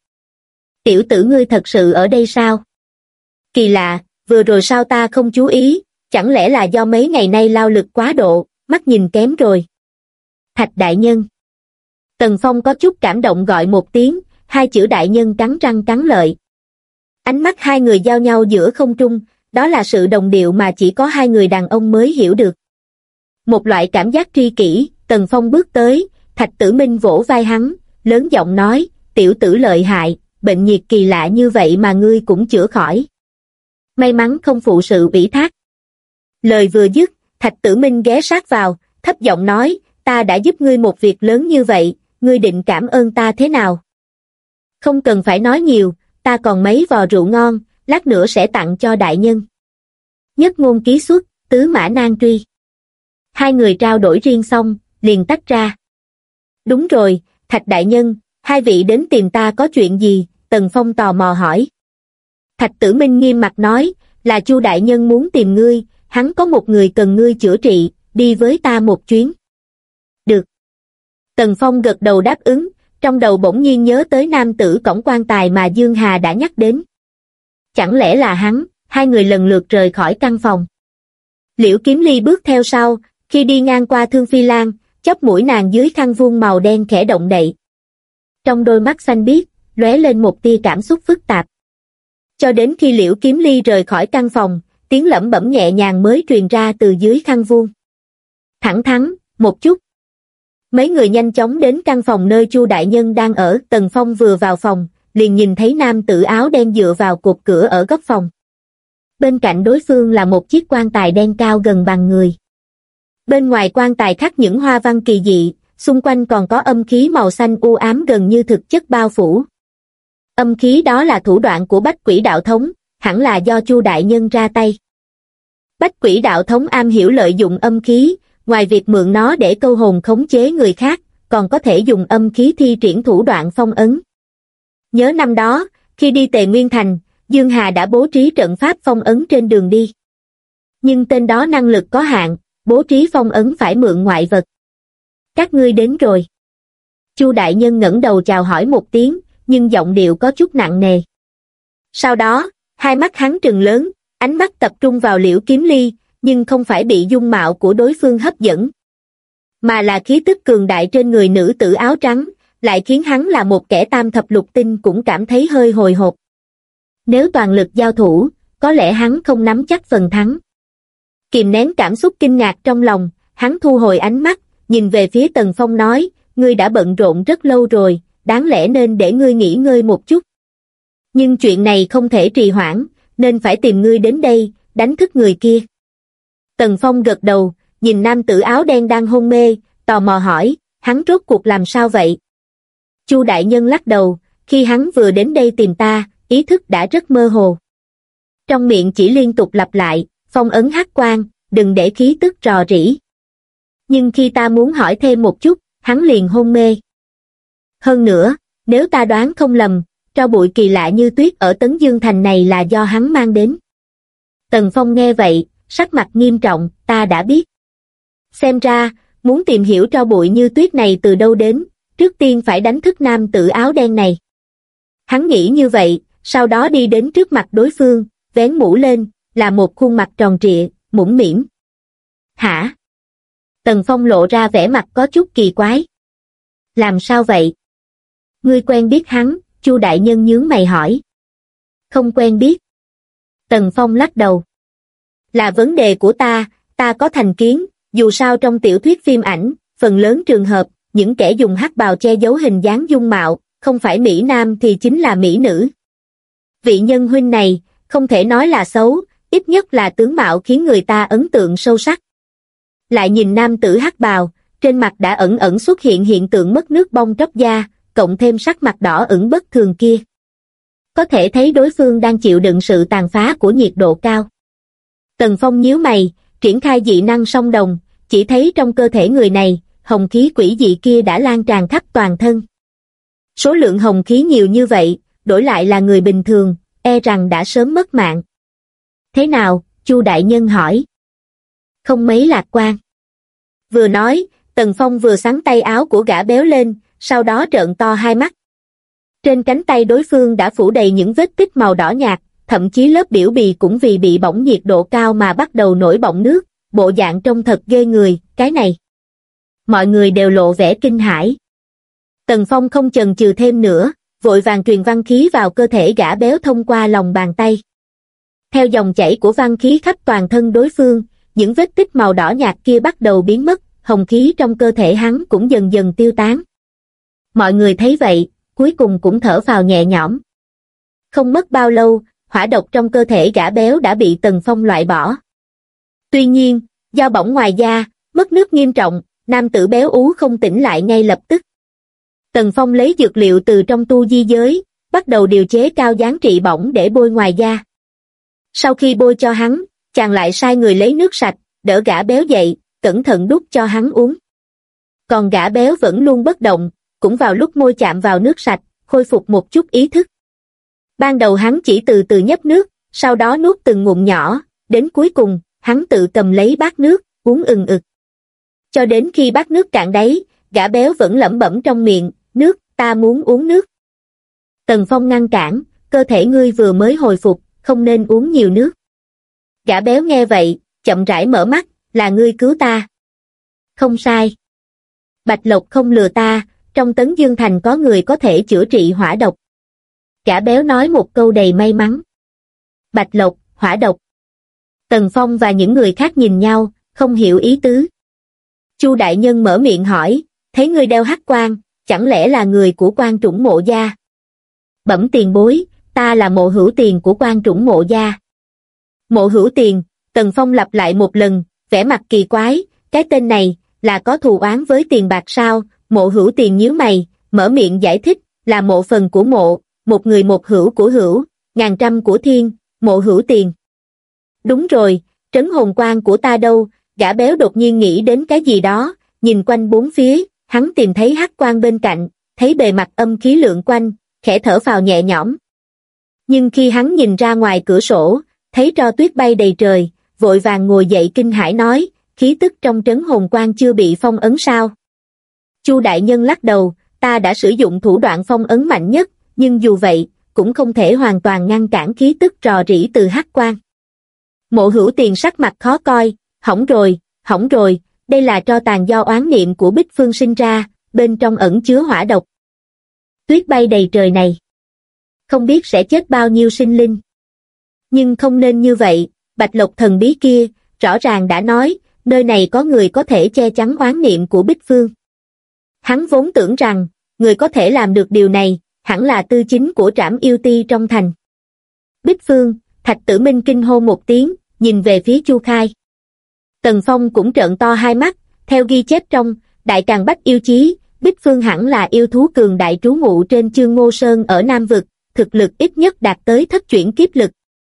Speaker 1: tiểu tử ngươi thật sự ở đây sao? Kỳ lạ, vừa rồi sao ta không chú ý, chẳng lẽ là do mấy ngày nay lao lực quá độ, mắt nhìn kém rồi. Thạch đại nhân. Tần Phong có chút cảm động gọi một tiếng, hai chữ đại nhân cắn răng cắn lợi. Ánh mắt hai người giao nhau giữa không trung, đó là sự đồng điệu mà chỉ có hai người đàn ông mới hiểu được. Một loại cảm giác tri kỷ, Tần Phong bước tới, Thạch Tử Minh vỗ vai hắn, lớn giọng nói, tiểu tử lợi hại, bệnh nhiệt kỳ lạ như vậy mà ngươi cũng chữa khỏi. May mắn không phụ sự ủy thác. Lời vừa dứt, Thạch Tử Minh ghé sát vào, thấp giọng nói, ta đã giúp ngươi một việc lớn như vậy, ngươi định cảm ơn ta thế nào? Không cần phải nói nhiều, ta còn mấy vò rượu ngon, lát nữa sẽ tặng cho đại nhân. Nhất ngôn ký xuất, tứ mã nan truy. Hai người trao đổi riêng xong, liền tách ra. Đúng rồi, Thạch đại nhân, hai vị đến tìm ta có chuyện gì? Tần Phong tò mò hỏi. Thạch Tử Minh nghiêm mặt nói, là Chu đại nhân muốn tìm ngươi, hắn có một người cần ngươi chữa trị, đi với ta một chuyến. Được. Tần Phong gật đầu đáp ứng, trong đầu bỗng nhiên nhớ tới nam tử cổng quan tài mà Dương Hà đã nhắc đến. Chẳng lẽ là hắn? Hai người lần lượt rời khỏi căn phòng. Liễu Kiếm Ly bước theo sau, khi đi ngang qua Thương Phi Lan, chóp mũi nàng dưới khăn vuông màu đen khẽ động đậy. Trong đôi mắt xanh biếc, lóe lên một tia cảm xúc phức tạp. Cho đến khi Liễu Kiếm Ly rời khỏi căn phòng, tiếng lẩm bẩm nhẹ nhàng mới truyền ra từ dưới khăn vuông. Thẳng thắn, một chút. Mấy người nhanh chóng đến căn phòng nơi Chu đại nhân đang ở. Tần Phong vừa vào phòng, liền nhìn thấy nam tử áo đen dựa vào cột cửa ở góc phòng. Bên cạnh đối phương là một chiếc quan tài đen cao gần bằng người. Bên ngoài quan tài khắc những hoa văn kỳ dị, xung quanh còn có âm khí màu xanh u ám gần như thực chất bao phủ. Âm khí đó là thủ đoạn của Bách Quỷ Đạo Thống, hẳn là do Chu đại nhân ra tay. Bách Quỷ Đạo Thống am hiểu lợi dụng âm khí, ngoài việc mượn nó để câu hồn khống chế người khác, còn có thể dùng âm khí thi triển thủ đoạn phong ấn. Nhớ năm đó, khi đi Tề Nguyên Thành, Dương Hà đã bố trí trận pháp phong ấn trên đường đi. Nhưng tên đó năng lực có hạn, bố trí phong ấn phải mượn ngoại vật. Các ngươi đến rồi. Chu đại nhân ngẩng đầu chào hỏi một tiếng, nhưng giọng điệu có chút nặng nề. Sau đó, hai mắt hắn trừng lớn, ánh mắt tập trung vào Liễu Kiếm Ly, nhưng không phải bị dung mạo của đối phương hấp dẫn, mà là khí tức cường đại trên người nữ tử áo trắng, lại khiến hắn là một kẻ tam thập lục tinh cũng cảm thấy hơi hồi hộp. Nếu toàn lực giao thủ, có lẽ hắn không nắm chắc phần thắng. Kìm nén cảm xúc kinh ngạc trong lòng, hắn thu hồi ánh mắt, nhìn về phía Tần Phong nói, ngươi đã bận rộn rất lâu rồi, đáng lẽ nên để ngươi nghỉ ngơi một chút. Nhưng chuyện này không thể trì hoãn, nên phải tìm ngươi đến đây, đánh thức người kia. Tần Phong gật đầu, nhìn nam tử áo đen đang hôn mê, tò mò hỏi, hắn rốt cuộc làm sao vậy? Chu đại nhân lắc đầu, khi hắn vừa đến đây tìm ta, ý thức đã rất mơ hồ. Trong miệng chỉ liên tục lặp lại, phong ấn hắc quang, đừng để khí tức rò rỉ. Nhưng khi ta muốn hỏi thêm một chút, hắn liền hôn mê. Hơn nữa, nếu ta đoán không lầm, tro bụi kỳ lạ như tuyết ở Tấn Dương Thành này là do hắn mang đến. Tần Phong nghe vậy, sắc mặt nghiêm trọng, ta đã biết. Xem ra, muốn tìm hiểu tro bụi như tuyết này từ đâu đến, trước tiên phải đánh thức nam tử áo đen này. Hắn nghĩ như vậy, sau đó đi đến trước mặt đối phương, vén mũ lên, là một khuôn mặt tròn trịa, mũm mĩm. Hả? Tần Phong lộ ra vẻ mặt có chút kỳ quái. Làm sao vậy? Ngươi quen biết hắn? Chu đại nhân nhướng mày hỏi. Không quen biết. Tần Phong lắc đầu. Là vấn đề của ta có thành kiến, dù sao trong tiểu thuyết phim ảnh, phần lớn trường hợp, những kẻ dùng hắc bào che giấu hình dáng dung mạo, không phải mỹ nam thì chính là mỹ nữ. Vị nhân huynh này, không thể nói là xấu, ít nhất là tướng mạo khiến người ta ấn tượng sâu sắc. Lại nhìn nam tử hắc bào, trên mặt đã ẩn ẩn xuất hiện hiện tượng mất nước bong tróc da, cộng thêm sắc mặt đỏ ửng bất thường kia. Có thể thấy đối phương đang chịu đựng sự tàn phá của nhiệt độ cao. Tần Phong nhíu mày, triển khai dị năng song đồng, chỉ thấy trong cơ thể người này, hồng khí quỷ dị kia đã lan tràn khắp toàn thân. Số lượng hồng khí nhiều như vậy, đổi lại là người bình thường, e rằng đã sớm mất mạng. Thế nào? Chu đại nhân hỏi. Không mấy lạc quan. Vừa nói, Tần Phong vừa xắn tay áo của gã béo lên, sau đó trợn to hai mắt. Trên cánh tay đối phương đã phủ đầy những vết tích màu đỏ nhạt, thậm chí lớp biểu bì cũng vì bị bỏng nhiệt độ cao mà bắt đầu nổi bọng nước, bộ dạng trông thật ghê người, cái này. Mọi người đều lộ vẻ kinh hãi. Tần Phong không chần chừ thêm nữa, vội vàng truyền văn khí vào cơ thể gã béo thông qua lòng bàn tay. Theo dòng chảy của văn khí khắp toàn thân đối phương, những vết tích màu đỏ nhạt kia bắt đầu biến mất, hồng khí trong cơ thể hắn cũng dần dần tiêu tán. Mọi người thấy vậy, cuối cùng cũng thở phào nhẹ nhõm. Không mất bao lâu, hỏa độc trong cơ thể gã béo đã bị Tần Phong loại bỏ. Tuy nhiên, do bỏng ngoài da, mất nước nghiêm trọng, nam tử béo ú không tỉnh lại ngay lập tức. Tần Phong lấy dược liệu từ trong tu di giới, bắt đầu điều chế cao dán trị bỏng để bôi ngoài da. Sau khi bôi cho hắn, chàng lại sai người lấy nước sạch, đỡ gã béo dậy, cẩn thận đút cho hắn uống. Còn gã béo vẫn luôn bất động, cũng vào lúc môi chạm vào nước sạch, khôi phục một chút ý thức. Ban đầu hắn chỉ từ từ nhấp nước, sau đó nuốt từng ngụm nhỏ, đến cuối cùng, hắn tự cầm lấy bát nước, uống ừng ực. Cho đến khi bát nước cạn đáy, gã béo vẫn lẩm bẩm trong miệng, nước, ta muốn uống nước. Tần Phong ngăn cản, cơ thể ngươi vừa mới hồi phục, không nên uống nhiều nước. Gã béo nghe vậy, chậm rãi mở mắt, là ngươi cứu ta. Không sai. Bạch Lộc không lừa ta, trong Tấn Dương Thành có người có thể chữa trị hỏa độc. Gã béo nói một câu đầy may mắn. Bạch Lộc, hỏa độc. Tần Phong và những người khác nhìn nhau, không hiểu ý tứ. Chu đại nhân mở miệng hỏi, thấy ngươi đeo hắc quang, chẳng lẽ là người của Quan Trũng Mộ gia? Bẩm tiền bối, ta là Mộ Hữu Tiền của Quan Trũng Mộ gia. Mộ Hữu Tiền, Tần Phong lặp lại một lần, vẻ mặt kỳ quái, cái tên này, là có thù oán với tiền bạc sao? Mộ Hữu Tiền nhíu mày, mở miệng giải thích, là mộ phần của mộ, một người một hữu của hữu, ngàn trăm của thiên, Mộ Hữu Tiền. Đúng rồi, trấn hồn quan của ta đâu? Gã béo đột nhiên nghĩ đến cái gì đó, nhìn quanh bốn phía, hắn tìm thấy hắc quan bên cạnh, thấy bề mặt âm khí lượn quanh, khẽ thở phào nhẹ nhõm. Nhưng khi hắn nhìn ra ngoài cửa sổ, thấy tro tuyết bay đầy trời, vội vàng ngồi dậy kinh hãi nói, khí tức trong trấn hồn quan chưa bị phong ấn sao? Chu đại nhân lắc đầu, ta đã sử dụng thủ đoạn phong ấn mạnh nhất, nhưng dù vậy, cũng không thể hoàn toàn ngăn cản khí tức rò rỉ từ hắc quan. Mộ Hữu Tiền sắc mặt khó coi, hỏng rồi, đây là tro tàn do oán niệm của Bích Phương sinh ra, bên trong ẩn chứa hỏa độc. Tuyết bay đầy trời này, không biết sẽ chết bao nhiêu sinh linh. Nhưng không nên như vậy, Bạch Lộc thần bí kia, rõ ràng đã nói, nơi này có người có thể che chắn oán niệm của Bích Phương. Hắn vốn tưởng rằng, người có thể làm được điều này, hẳn là tư chính của Trảm Yêu Ti trong thành. Bích Phương, Thạch Tử Minh kinh hô một tiếng, nhìn về phía Chu Khai. Tần Phong cũng trợn to hai mắt, theo ghi chép trong Đại Càn Bách Yêu Chí, Bích Phương hẳn là yêu thú cường đại trú ngụ trên Chương Ngô Sơn ở Nam Vực, thực lực ít nhất đạt tới thất chuyển kiếp lực.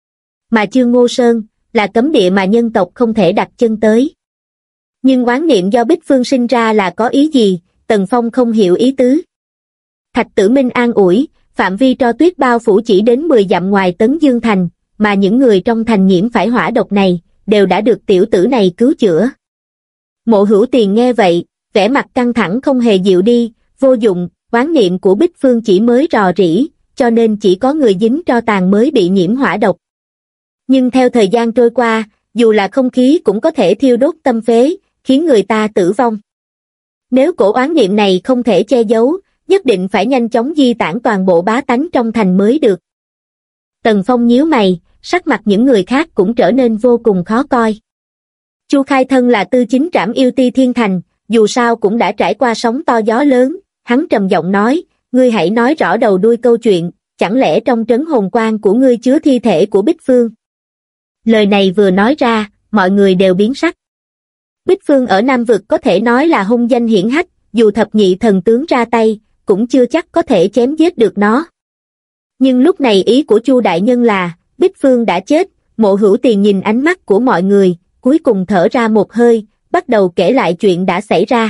Speaker 1: Mà Chương Ngô Sơn là cấm địa mà nhân tộc không thể đặt chân tới. Nhưng oán niệm do Bích Phương sinh ra là có ý gì? Tần Phong không hiểu ý tứ. Thạch Tử Minh an ủi, phạm vi tro tuyết bao phủ chỉ đến 10 dặm ngoài Tấn Dương Thành, mà những người trong thành nhiễm phải hỏa độc này, đều đã được tiểu tử này cứu chữa. Mộ Hữu Tiền nghe vậy, vẻ mặt căng thẳng không hề dịu đi, vô dụng, oán niệm của Bích Phương chỉ mới rò rỉ, cho nên chỉ có người dính tro tàn mới bị nhiễm hỏa độc. Nhưng theo thời gian trôi qua, dù là không khí cũng có thể thiêu đốt tâm phế, khiến người ta tử vong. Nếu cổ oán niệm này không thể che giấu, nhất định phải nhanh chóng di tản toàn bộ bá tánh trong thành mới được. Tần Phong nhíu mày, sắc mặt những người khác cũng trở nên vô cùng khó coi. Chu Khai thân là tư chính Trảm Yêu Ti Thiên Thành, dù sao cũng đã trải qua sóng to gió lớn, hắn trầm giọng nói, ngươi hãy nói rõ đầu đuôi câu chuyện, chẳng lẽ trong trấn hồn quan của ngươi chứa thi thể của Bích Phương? Lời này vừa nói ra, mọi người đều biến sắc. Bích Phương ở Nam Vực có thể nói là hung danh hiển hách, dù thập nhị thần tướng ra tay, cũng chưa chắc có thể chém giết được nó. Nhưng lúc này ý của Chu đại nhân là, Bích Phương đã chết. Mộ Hữu Tiền nhìn ánh mắt của mọi người, cuối cùng thở ra một hơi, bắt đầu kể lại chuyện đã xảy ra.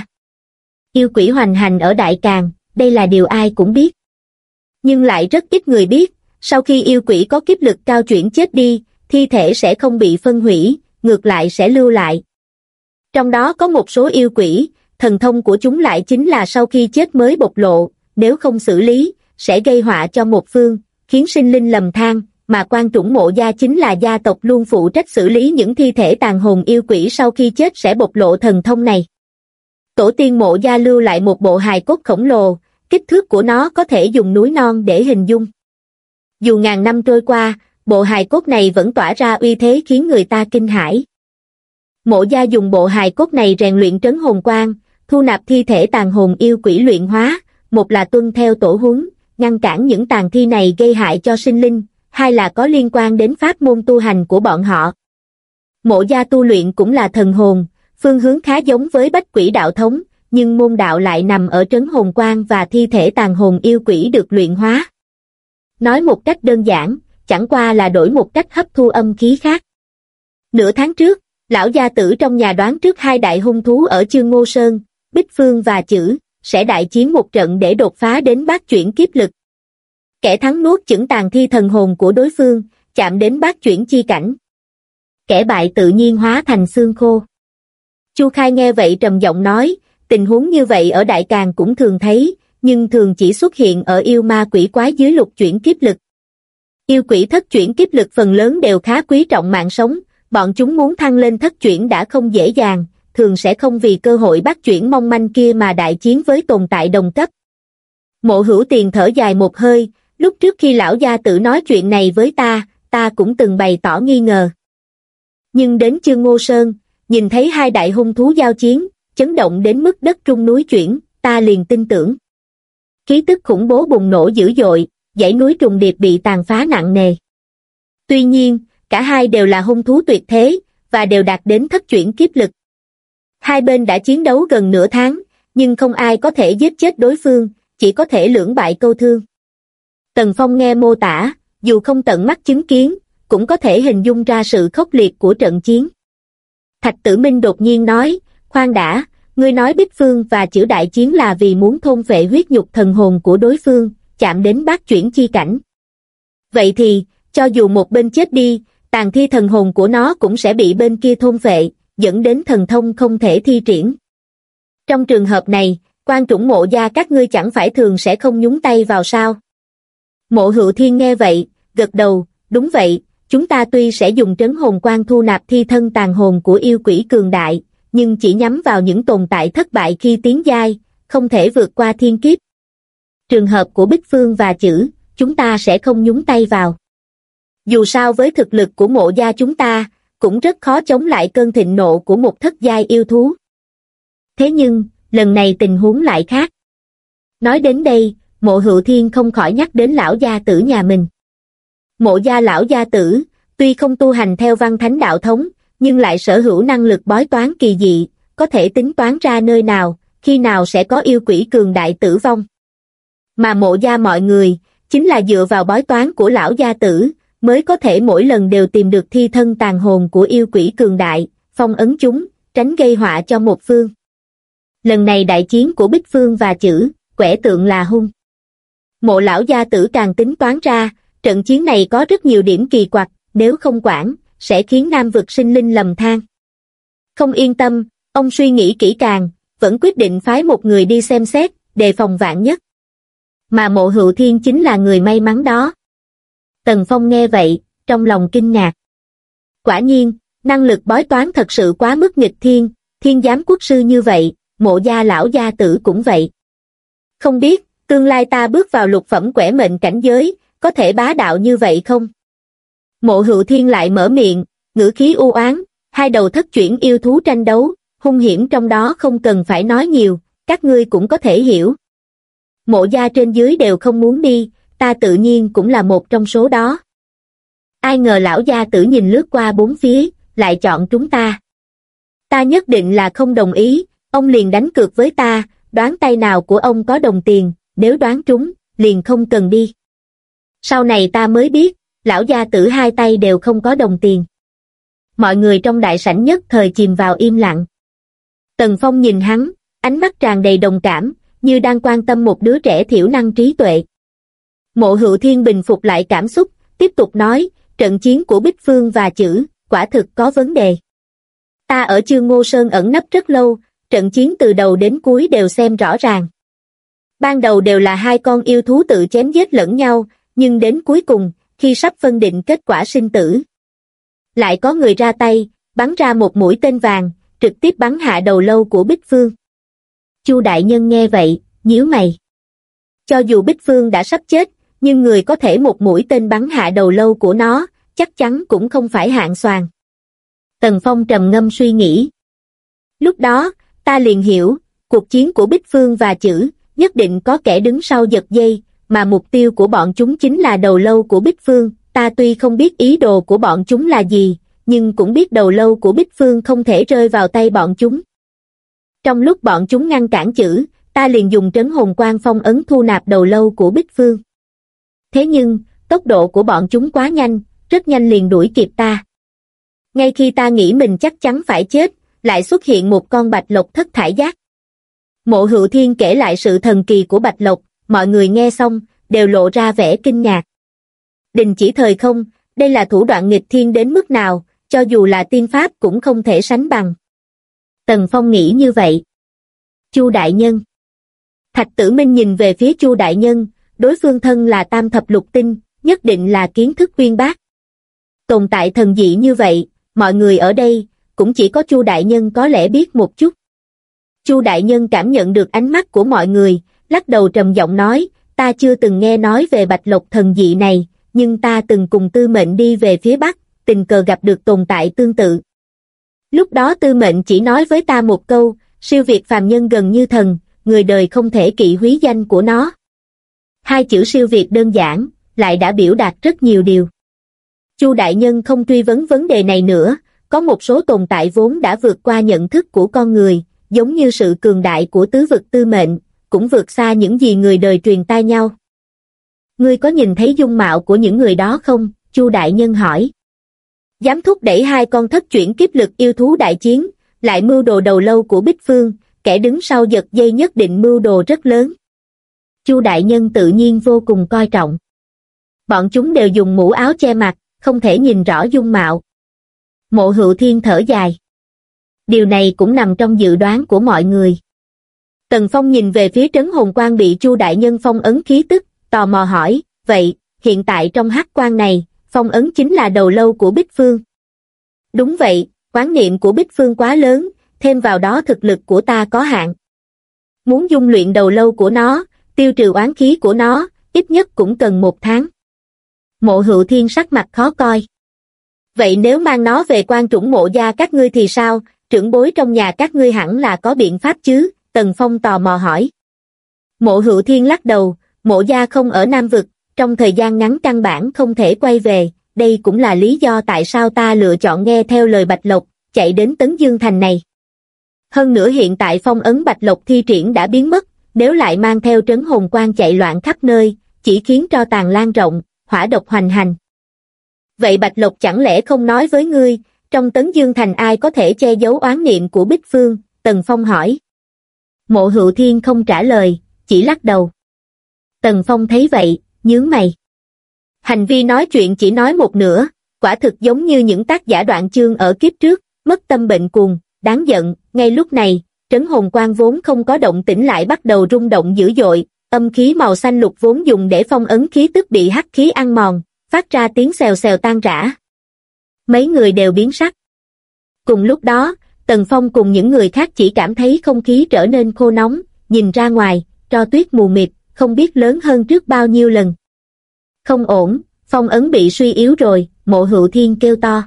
Speaker 1: Yêu quỷ hoành hành ở Đại Càn, đây là điều ai cũng biết. Nhưng lại rất ít người biết, sau khi yêu quỷ có kiếp lực cao chuyển chết đi, thi thể sẽ không bị phân hủy, ngược lại sẽ lưu lại. Trong đó có một số yêu quỷ, thần thông của chúng lại chính là sau khi chết mới bộc lộ, nếu không xử lý, sẽ gây họa cho một phương, khiến sinh linh lầm than, mà quan chủng Mộ gia chính là gia tộc luôn phụ trách xử lý những thi thể tàn hồn yêu quỷ sau khi chết sẽ bộc lộ thần thông này. Tổ tiên Mộ gia lưu lại một bộ hài cốt khổng lồ, kích thước của nó có thể dùng núi non để hình dung. Dù ngàn năm trôi qua, bộ hài cốt này vẫn tỏa ra uy thế khiến người ta kinh hãi. Mộ gia dùng bộ hài cốt này rèn luyện trấn hồn quan, thu nạp thi thể tàn hồn yêu quỷ luyện hóa, một là tuân theo tổ huấn, ngăn cản những tàn thi này gây hại cho sinh linh, hai là có liên quan đến pháp môn tu hành của bọn họ. Mộ gia tu luyện cũng là thần hồn, phương hướng khá giống với Bách Quỷ đạo thống, nhưng môn đạo lại nằm ở trấn hồn quan và thi thể tàn hồn yêu quỷ được luyện hóa. Nói một cách đơn giản, chẳng qua là đổi một cách hấp thu âm khí khác. Nửa tháng trước, lão gia tử trong nhà đoán trước hai đại hung thú ở Chương Ngô Sơn, Bích Phương và Chử, sẽ đại chiến một trận để đột phá đến bát chuyển kiếp lực. Kẻ thắng nuốt chửng tàn thi thần hồn của đối phương, chạm đến bát chuyển chi cảnh. Kẻ bại tự nhiên hóa thành xương khô. Chu Khai nghe vậy trầm giọng nói, tình huống như vậy ở Đại Càn cũng thường thấy, nhưng thường chỉ xuất hiện ở yêu ma quỷ quái dưới lục chuyển kiếp lực. Yêu quỷ thất chuyển kiếp lực phần lớn đều khá quý trọng mạng sống, bọn chúng muốn thăng lên thất chuyển đã không dễ dàng, thường sẽ không vì cơ hội bát chuyển mong manh kia mà đại chiến với tồn tại đồng cấp. Mộ Hữu Tiền thở dài một hơi, lúc trước khi lão gia tử nói chuyện này với ta cũng từng bày tỏ nghi ngờ. Nhưng đến Chương Ngô Sơn, nhìn thấy hai đại hung thú giao chiến, chấn động đến mức đất rung núi chuyển, ta liền tin tưởng. Khí tức khủng bố bùng nổ dữ dội, dãy núi trùng điệp bị tàn phá nặng nề. Tuy nhiên, cả hai đều là hung thú tuyệt thế, và đều đạt đến thất chuyển kiếp lực. Hai bên đã chiến đấu gần nửa tháng, nhưng không ai có thể giết chết đối phương, chỉ có thể lưỡng bại câu thương. Tần Phong nghe mô tả, dù không tận mắt chứng kiến, cũng có thể hình dung ra sự khốc liệt của trận chiến. Thạch Tử Minh đột nhiên nói, khoan đã, ngươi nói Bích Phương và Chữ đại chiến là vì muốn thôn phệ huyết nhục thần hồn của đối phương, chạm đến bát chuyển chi cảnh. Vậy thì, cho dù một bên chết đi, tàn thi thần hồn của nó cũng sẽ bị bên kia thôn phệ, dẫn đến thần thông không thể thi triển. Trong trường hợp này, Quan Trũng Mộ gia các ngươi chẳng phải thường sẽ không nhúng tay vào sao? Mộ Hựu Thiên nghe vậy, gật đầu, đúng vậy, chúng ta tuy sẽ dùng trấn hồn quan thu nạp thi thân tàn hồn của yêu quỷ cường đại, nhưng chỉ nhắm vào những tồn tại thất bại khi tiến giai, không thể vượt qua thiên kiếp. Trường hợp của Bích Phương và Chữ, chúng ta sẽ không nhúng tay vào. Dù sao với thực lực của mộ gia chúng ta, cũng rất khó chống lại cơn thịnh nộ của một thất giai yêu thú. Thế nhưng, lần này tình huống lại khác. Nói đến đây, Mộ Hựu Thiên không khỏi nhắc đến lão gia tử nhà mình. Mộ gia lão gia tử, tuy không tu hành theo văn thánh đạo thống, nhưng lại sở hữu năng lực bói toán kỳ dị, có thể tính toán ra nơi nào, khi nào sẽ có yêu quỷ cường đại tử vong. Mà mộ gia mọi người, chính là dựa vào bói toán của lão gia tử, mới có thể mỗi lần đều tìm được thi thân tàn hồn của yêu quỷ cường đại, phong ấn chúng, tránh gây họa cho một phương. Lần này đại chiến của Bích Phương và Chữ, quẻ tượng là hung. Mộ lão gia tử càng tính toán ra, trận chiến này có rất nhiều điểm kỳ quặc, nếu không quản, sẽ khiến Nam vực sinh linh lầm than. Không yên tâm, ông suy nghĩ kỹ càng, vẫn quyết định phái một người đi xem xét, đề phòng vạn nhất. Mà Mộ Hựu Thiên chính là người may mắn đó. Tần Phong nghe vậy, trong lòng kinh ngạc. Quả nhiên, năng lực bói toán thật sự quá mức nghịch thiên, thiên giám quốc sư như vậy, mộ gia lão gia tử cũng vậy. Không biết, tương lai ta bước vào lục phẩm quẻ mệnh cảnh giới, có thể bá đạo như vậy không? Mộ Hựu Thiên lại mở miệng, ngữ khí u oán, hai đầu thất chuyển yêu thú tranh đấu, hung hiểm trong đó không cần phải nói nhiều, các ngươi cũng có thể hiểu. Mộ gia trên dưới đều không muốn đi, ta tự nhiên cũng là một trong số đó. Ai ngờ lão gia tử nhìn lướt qua bốn phía, lại chọn chúng ta. Ta nhất định là không đồng ý, ông liền đánh cược với ta, đoán tay nào của ông có đồng tiền, nếu đoán trúng, liền không cần đi. Sau này ta mới biết, lão gia tử hai tay đều không có đồng tiền. Mọi người trong đại sảnh nhất thời chìm vào im lặng. Tần Phong nhìn hắn, ánh mắt tràn đầy đồng cảm, như đang quan tâm một đứa trẻ thiểu năng trí tuệ. Mộ Hựu Thiên bình phục lại cảm xúc, tiếp tục nói, trận chiến của Bích Phương và Chữ, quả thực có vấn đề. Ta ở Chương Ngô Sơn ẩn nấp rất lâu, trận chiến từ đầu đến cuối đều xem rõ ràng. Ban đầu đều là hai con yêu thú tự chém giết lẫn nhau, nhưng đến cuối cùng, khi sắp phân định kết quả sinh tử, lại có người ra tay, bắn ra một mũi tên vàng, trực tiếp bắn hạ đầu lâu của Bích Phương. Chu đại nhân nghe vậy, nhíu mày. Cho dù Bích Phương đã sắp chết, nhưng người có thể một mũi tên bắn hạ đầu lâu của nó, chắc chắn cũng không phải hạng soàn. Tần Phong trầm ngâm suy nghĩ. Lúc đó, ta liền hiểu, cuộc chiến của Bích Phương và Chữ, nhất định có kẻ đứng sau giật dây, mà mục tiêu của bọn chúng chính là đầu lâu của Bích Phương. Ta tuy không biết ý đồ của bọn chúng là gì, nhưng cũng biết đầu lâu của Bích Phương không thể rơi vào tay bọn chúng. Trong lúc bọn chúng ngăn cản Chữ, ta liền dùng trấn hồn quan phong ấn thu nạp đầu lâu của Bích Phương. Thế nhưng, tốc độ của bọn chúng quá nhanh, rất nhanh liền đuổi kịp ta. Ngay khi ta nghĩ mình chắc chắn phải chết, lại xuất hiện một con bạch lộc thất thải giác. Mộ Hựu Thiên kể lại sự thần kỳ của bạch lộc, mọi người nghe xong, đều lộ ra vẻ kinh ngạc. Đình chỉ thời không, đây là thủ đoạn nghịch thiên đến mức nào, cho dù là tiên pháp cũng không thể sánh bằng. Tần Phong nghĩ như vậy. Chu đại nhân. Thạch Tử Minh nhìn về phía Chu đại nhân, đối phương thân là tam thập lục tinh, nhất định là kiến thức uyên bác. Tồn tại thần dị như vậy, mọi người ở đây, cũng chỉ có Chu đại nhân có lẽ biết một chút. Chu đại nhân cảm nhận được ánh mắt của mọi người, lắc đầu trầm giọng nói, ta chưa từng nghe nói về bạch lộc thần dị này, nhưng ta từng cùng Tư Mệnh đi về phía Bắc, tình cờ gặp được tồn tại tương tự. Lúc đó Tư Mệnh chỉ nói với ta một câu, siêu việt phàm nhân gần như thần, người đời không thể kỵ húy danh của nó. Hai chữ siêu việt đơn giản, lại đã biểu đạt rất nhiều điều. Chu đại nhân không truy vấn vấn đề này nữa, có một số tồn tại vốn đã vượt qua nhận thức của con người, giống như sự cường đại của tứ vực tư mệnh, cũng vượt xa những gì người đời truyền tai nhau. Ngươi có nhìn thấy dung mạo của những người đó không? Chu đại nhân hỏi. Dám thúc đẩy hai con thất chuyển kiếp lực yêu thú đại chiến, lại mưu đồ đầu lâu của Bích Phương, kẻ đứng sau giật dây nhất định mưu đồ rất lớn. Chu đại nhân tự nhiên vô cùng coi trọng. Bọn chúng đều dùng mũ áo che mặt, không thể nhìn rõ dung mạo. Mộ Hựu Thiên thở dài. Điều này cũng nằm trong dự đoán của mọi người. Tần Phong nhìn về phía trấn hồn quan bị Chu đại nhân phong ấn khí tức, tò mò hỏi, vậy, hiện tại trong hắc quan này, phong ấn chính là đầu lâu của Bích Phương. Đúng vậy, oán niệm của Bích Phương quá lớn, thêm vào đó thực lực của ta có hạn. Muốn dung luyện đầu lâu của nó, tiêu trừ oán khí của nó, ít nhất cũng cần 1 tháng. Mộ Hựu Thiên sắc mặt khó coi. Vậy nếu mang nó về quan trũng mộ gia các ngươi thì sao, trưởng bối trong nhà các ngươi hẳn là có biện pháp chứ, Tần Phong tò mò hỏi. Mộ Hựu Thiên lắc đầu, mộ gia không ở Nam Vực, trong thời gian ngắn căn bản không thể quay về, đây cũng là lý do tại sao ta lựa chọn nghe theo lời Bạch Lộc, chạy đến Tấn Dương Thành này. Hơn nữa hiện tại phong ấn Bạch Lộc thi triển đã biến mất, nếu lại mang theo trấn hồn quan chạy loạn khắp nơi, chỉ khiến tro tàn lan rộng, hỏa độc hoành hành. Vậy Bạch Lộc chẳng lẽ không nói với ngươi, trong Tấn Dương Thành ai có thể che giấu oán niệm của Bích Phương? Tần Phong hỏi. Mộ Hựu Thiên không trả lời, chỉ lắc đầu. Tần Phong thấy vậy, nhướng mày. Hành vi nói chuyện chỉ nói một nửa, quả thực giống như những tác giả đoạn chương ở kiếp trước, mất tâm bệnh cuồng, đáng giận. Ngay lúc này, trấn hồn quan vốn không có động tĩnh lại bắt đầu rung động dữ dội, âm khí màu xanh lục vốn dùng để phong ấn khí tức bị hắc khí ăn mòn, phát ra tiếng xèo xèo tan rã. Mấy người đều biến sắc. Cùng lúc đó, Tần Phong cùng những người khác chỉ cảm thấy không khí trở nên khô nóng, nhìn ra ngoài, tro tuyết mù mịt, không biết lớn hơn trước bao nhiêu lần. Không ổn, phong ấn bị suy yếu rồi, Mộ Hựu Thiên kêu to.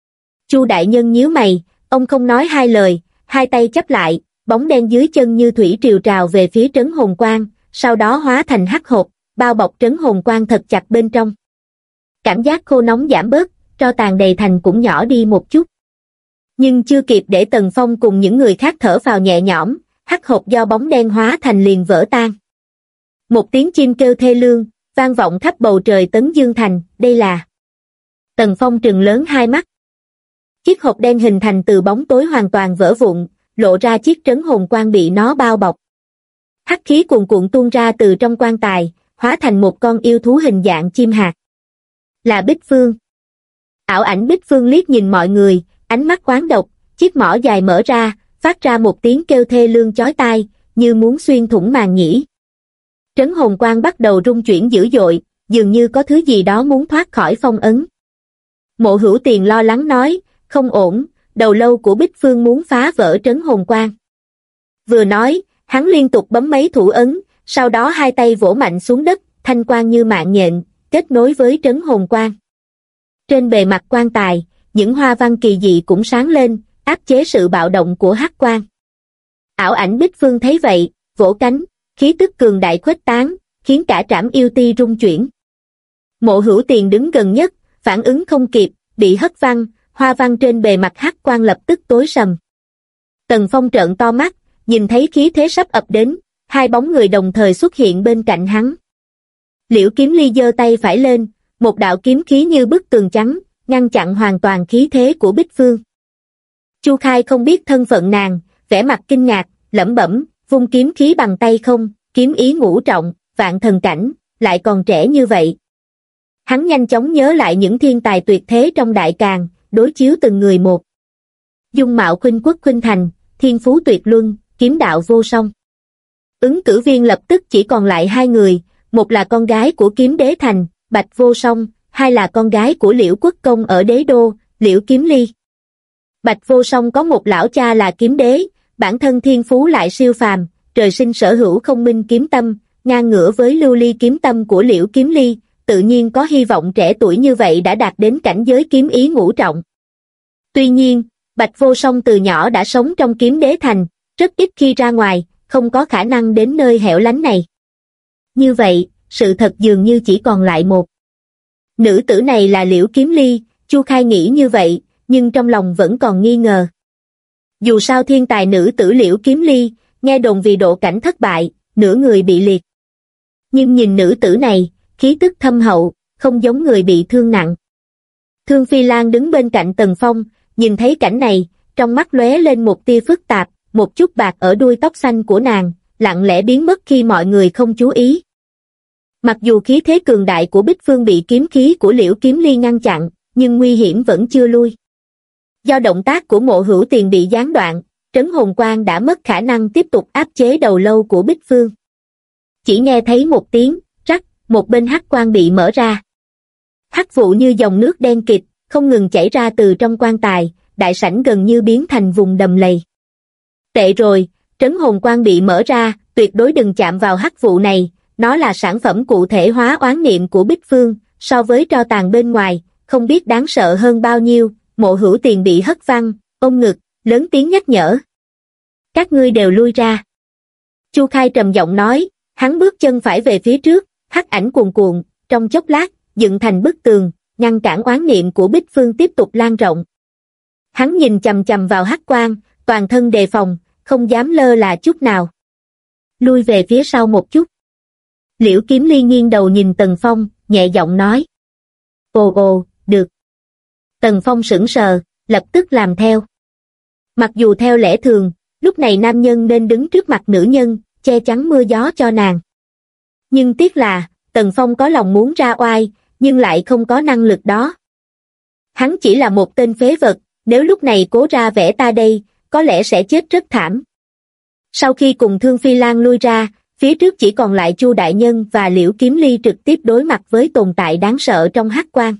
Speaker 1: Chu đại nhân nhíu mày, ông không nói hai lời, hai tay chắp lại, bóng đen dưới chân như thủy triều trào về phía trấn hồn quan, sau đó hóa thành hắc hộp, bao bọc trấn hồn quan thật chặt bên trong. Cảm giác khô nóng giảm bớt, tro tàn đầy thành cũng nhỏ đi một chút. Nhưng chưa kịp để Tần Phong cùng những người khác thở phào nhẹ nhõm, hắc hộp do bóng đen hóa thành liền vỡ tan. Một tiếng chim kêu thê lương, vang vọng khắp bầu trời Tấn Dương Thành, đây là... Tần Phong trừng lớn hai mắt. Chiếc hộp đen hình thành từ bóng tối hoàn toàn vỡ vụn, lộ ra chiếc trấn hồn quan bị nó bao bọc. Hắc khí cuồn cuộn tuôn ra từ trong quan tài, hóa thành một con yêu thú hình dạng chim hạt. Là Bích Phương. Ảo ảnh Bích Phương liếc nhìn mọi người, ánh mắt oán độc, chiếc mỏ dài mở ra, phát ra một tiếng kêu thê lương chói tai, như muốn xuyên thủng màng nhĩ. Trấn hồn quan bắt đầu rung chuyển dữ dội, dường như có thứ gì đó muốn thoát khỏi phong ấn. Mộ Hữu Tiền lo lắng nói, không ổn, đầu lâu của Bích Phương muốn phá vỡ trấn hồn quan. Vừa nói, hắn liên tục bấm mấy thủ ấn, sau đó hai tay vỗ mạnh xuống đất, thanh quang như mạng nhện, kết nối với trấn hồn quan. Trên bề mặt quan tài, những hoa văn kỳ dị cũng sáng lên, áp chế sự bạo động của hắc quan. Ảo ảnh Bích Phương thấy vậy, vỗ cánh, khí tức cường đại khuếch tán, khiến cả trảm yêu ti rung chuyển. Mộ Hữu Tiền đứng gần nhất, phản ứng không kịp, bị hất văng, hoa văn trên bề mặt hắc quan lập tức tối sầm. Tần Phong trợn to mắt, nhìn thấy khí thế sắp ập đến, hai bóng người đồng thời xuất hiện bên cạnh hắn. Liễu Kiếm Ly giơ tay phải lên, một đạo kiếm khí như bức tường trắng, ngăn chặn hoàn toàn khí thế của Bích Phương. Chu Khai không biết thân phận nàng, vẻ mặt kinh ngạc, lẩm bẩm, vung kiếm khí bằng tay không, kiếm ý ngũ trọng, vạn thần cảnh, lại còn trẻ như vậy. Hắn nhanh chóng nhớ lại những thiên tài tuyệt thế trong đại càn, đối chiếu từng người một. Dung mạo khuynh quốc khuynh thành, thiên phú tuyệt luân, kiếm đạo vô song. Ứng cử viên lập tức chỉ còn lại hai người, một là con gái của Kiếm Đế Thành, Bạch Vô Song, hai là con gái của Liễu Quốc Công ở Đế Đô, Liễu Kiếm Ly. Bạch Vô Song có một lão cha là kiếm đế, bản thân thiên phú lại siêu phàm, trời sinh sở hữu không minh kiếm tâm, ngang ngửa với lưu ly kiếm tâm của Liễu Kiếm Ly, tự nhiên có hy vọng trẻ tuổi như vậy đã đạt đến cảnh giới kiếm ý ngũ trọng. Tuy nhiên, Bạch Vô Song từ nhỏ đã sống trong Kiếm Đế Thành, rất ít khi ra ngoài, không có khả năng đến nơi hẻo lánh này. Như vậy, sự thật dường như chỉ còn lại một. Nữ tử này là Liễu Kiếm Ly, Chu Khai nghĩ như vậy, nhưng trong lòng vẫn còn nghi ngờ. Dù sao thiên tài nữ tử Liễu Kiếm Ly, nghe đồn vì độ cảnh thất bại, nửa người bị liệt. Nhưng nhìn nữ tử này, khí tức thâm hậu, không giống người bị thương nặng. Thương Phi Lan đứng bên cạnh Tần Phong, nhìn thấy cảnh này, trong mắt lóe lên một tia phức tạp, một chút bạc ở đuôi tóc xanh của nàng, lặng lẽ biến mất khi mọi người không chú ý. Mặc dù khí thế cường đại của Bích Phương bị kiếm khí của Liễu Kiếm Ly ngăn chặn, nhưng nguy hiểm vẫn chưa lui. Do động tác của Mộ Hữu Tiền bị gián đoạn, trấn hồn quang đã mất khả năng tiếp tục áp chế đầu lâu của Bích Phương. Chỉ nghe thấy một tiếng, rắc, một bên hắc quang bị mở ra. Hắc vụ như dòng nước đen kịt, không ngừng chảy ra từ trong quan tài, đại sảnh gần như biến thành vùng đầm lầy. Tệ rồi, trấn hồn quang bị mở ra, tuyệt đối đừng chạm vào hắc vụ này, nó là sản phẩm cụ thể hóa oán niệm của Bích Phương, so với tro tàn bên ngoài, không biết đáng sợ hơn bao nhiêu. Mộ Hữu Tiền bị hất văng, ôm ngực, lớn tiếng nhắc nhở. Các ngươi đều lui ra. Chu Khai trầm giọng nói, hắn bước chân phải về phía trước, hắc ảnh cuồn cuộn, trong chốc lát, dựng thành bức tường, ngăn cản oán niệm của Bích Phương tiếp tục lan rộng. Hắn nhìn chằm chằm vào hắc quang, toàn thân đề phòng, không dám lơ là chút nào. Lui về phía sau một chút. Liễu Kiếm Ly nghiêng đầu nhìn Tần Phong, nhẹ giọng nói. Ồ, được. Tần Phong sững sờ, lập tức làm theo. Mặc dù theo lẽ thường, lúc này nam nhân nên đứng trước mặt nữ nhân, che chắn mưa gió cho nàng. Nhưng tiếc là, Tần Phong có lòng muốn ra oai, nhưng lại không có năng lực đó. Hắn chỉ là một tên phế vật, nếu lúc này cố ra vẻ ta đây, có lẽ sẽ chết rất thảm. Sau khi cùng Thương Phi Lan lui ra, phía trước chỉ còn lại Chu đại nhân và Liễu Kiếm Ly trực tiếp đối mặt với tồn tại đáng sợ trong hắc quang.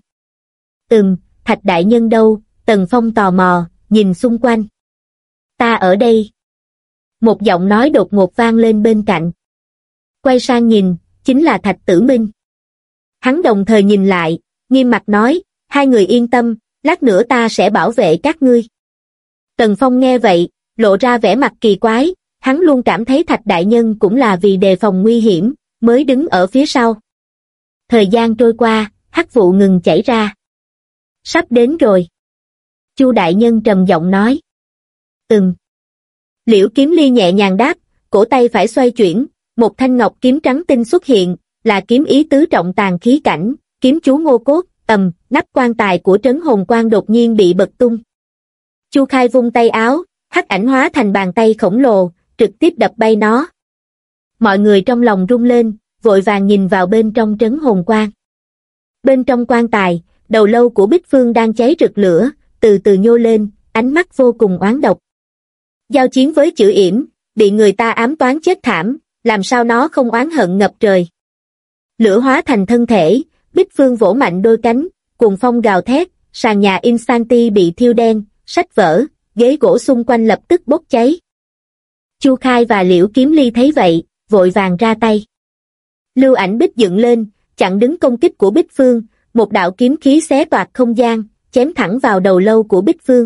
Speaker 1: Thạch đại nhân đâu? Tần Phong tò mò, nhìn xung quanh. Ta ở đây. Một giọng nói đột ngột vang lên bên cạnh. Quay sang nhìn, chính là Thạch Tử Minh. Hắn đồng thời nhìn lại, nghiêm mặt nói, hai người yên tâm, lát nữa ta sẽ bảo vệ các ngươi. Tần Phong nghe vậy, lộ ra vẻ mặt kỳ quái, hắn luôn cảm thấy Thạch đại nhân cũng là vì đề phòng nguy hiểm, mới đứng ở phía sau. Thời gian trôi qua, hắc vụ ngừng chảy ra. Sắp đến rồi. Chu đại nhân trầm giọng nói. Liễu Kiếm Ly nhẹ nhàng đáp, cổ tay phải xoay chuyển, một thanh ngọc kiếm trắng tinh xuất hiện, là kiếm ý tứ trọng tàn khí cảnh, kiếm chú Ngô Cốt. Nắp quan tài của trấn hồn quang đột nhiên bị bật tung. Chu Khai vung tay áo, hắc ảnh hóa thành bàn tay khổng lồ, trực tiếp đập bay nó. Mọi người trong lòng rung lên, vội vàng nhìn vào bên trong trấn hồn quang. Bên trong quan tài, đầu lâu của Bích Phương đang cháy rực lửa, từ từ nhô lên, ánh mắt vô cùng oán độc. Giao chiến với chữ yểm, bị người ta ám toán chết thảm, làm sao nó không oán hận ngập trời. Lửa hóa thành thân thể, Bích Phương vỗ mạnh đôi cánh, cuồng phong gào thét, sàn nhà Insanti bị thiêu đen, sách vở, ghế gỗ xung quanh lập tức bốc cháy. Chu Khai và Liễu Kiếm Ly thấy vậy, vội vàng ra tay. Lưu Ảnh Bích dựng lên, chặn đứng công kích của Bích Phương, một đạo kiếm khí xé toạc không gian, chém thẳng vào đầu lâu của Bích Phương.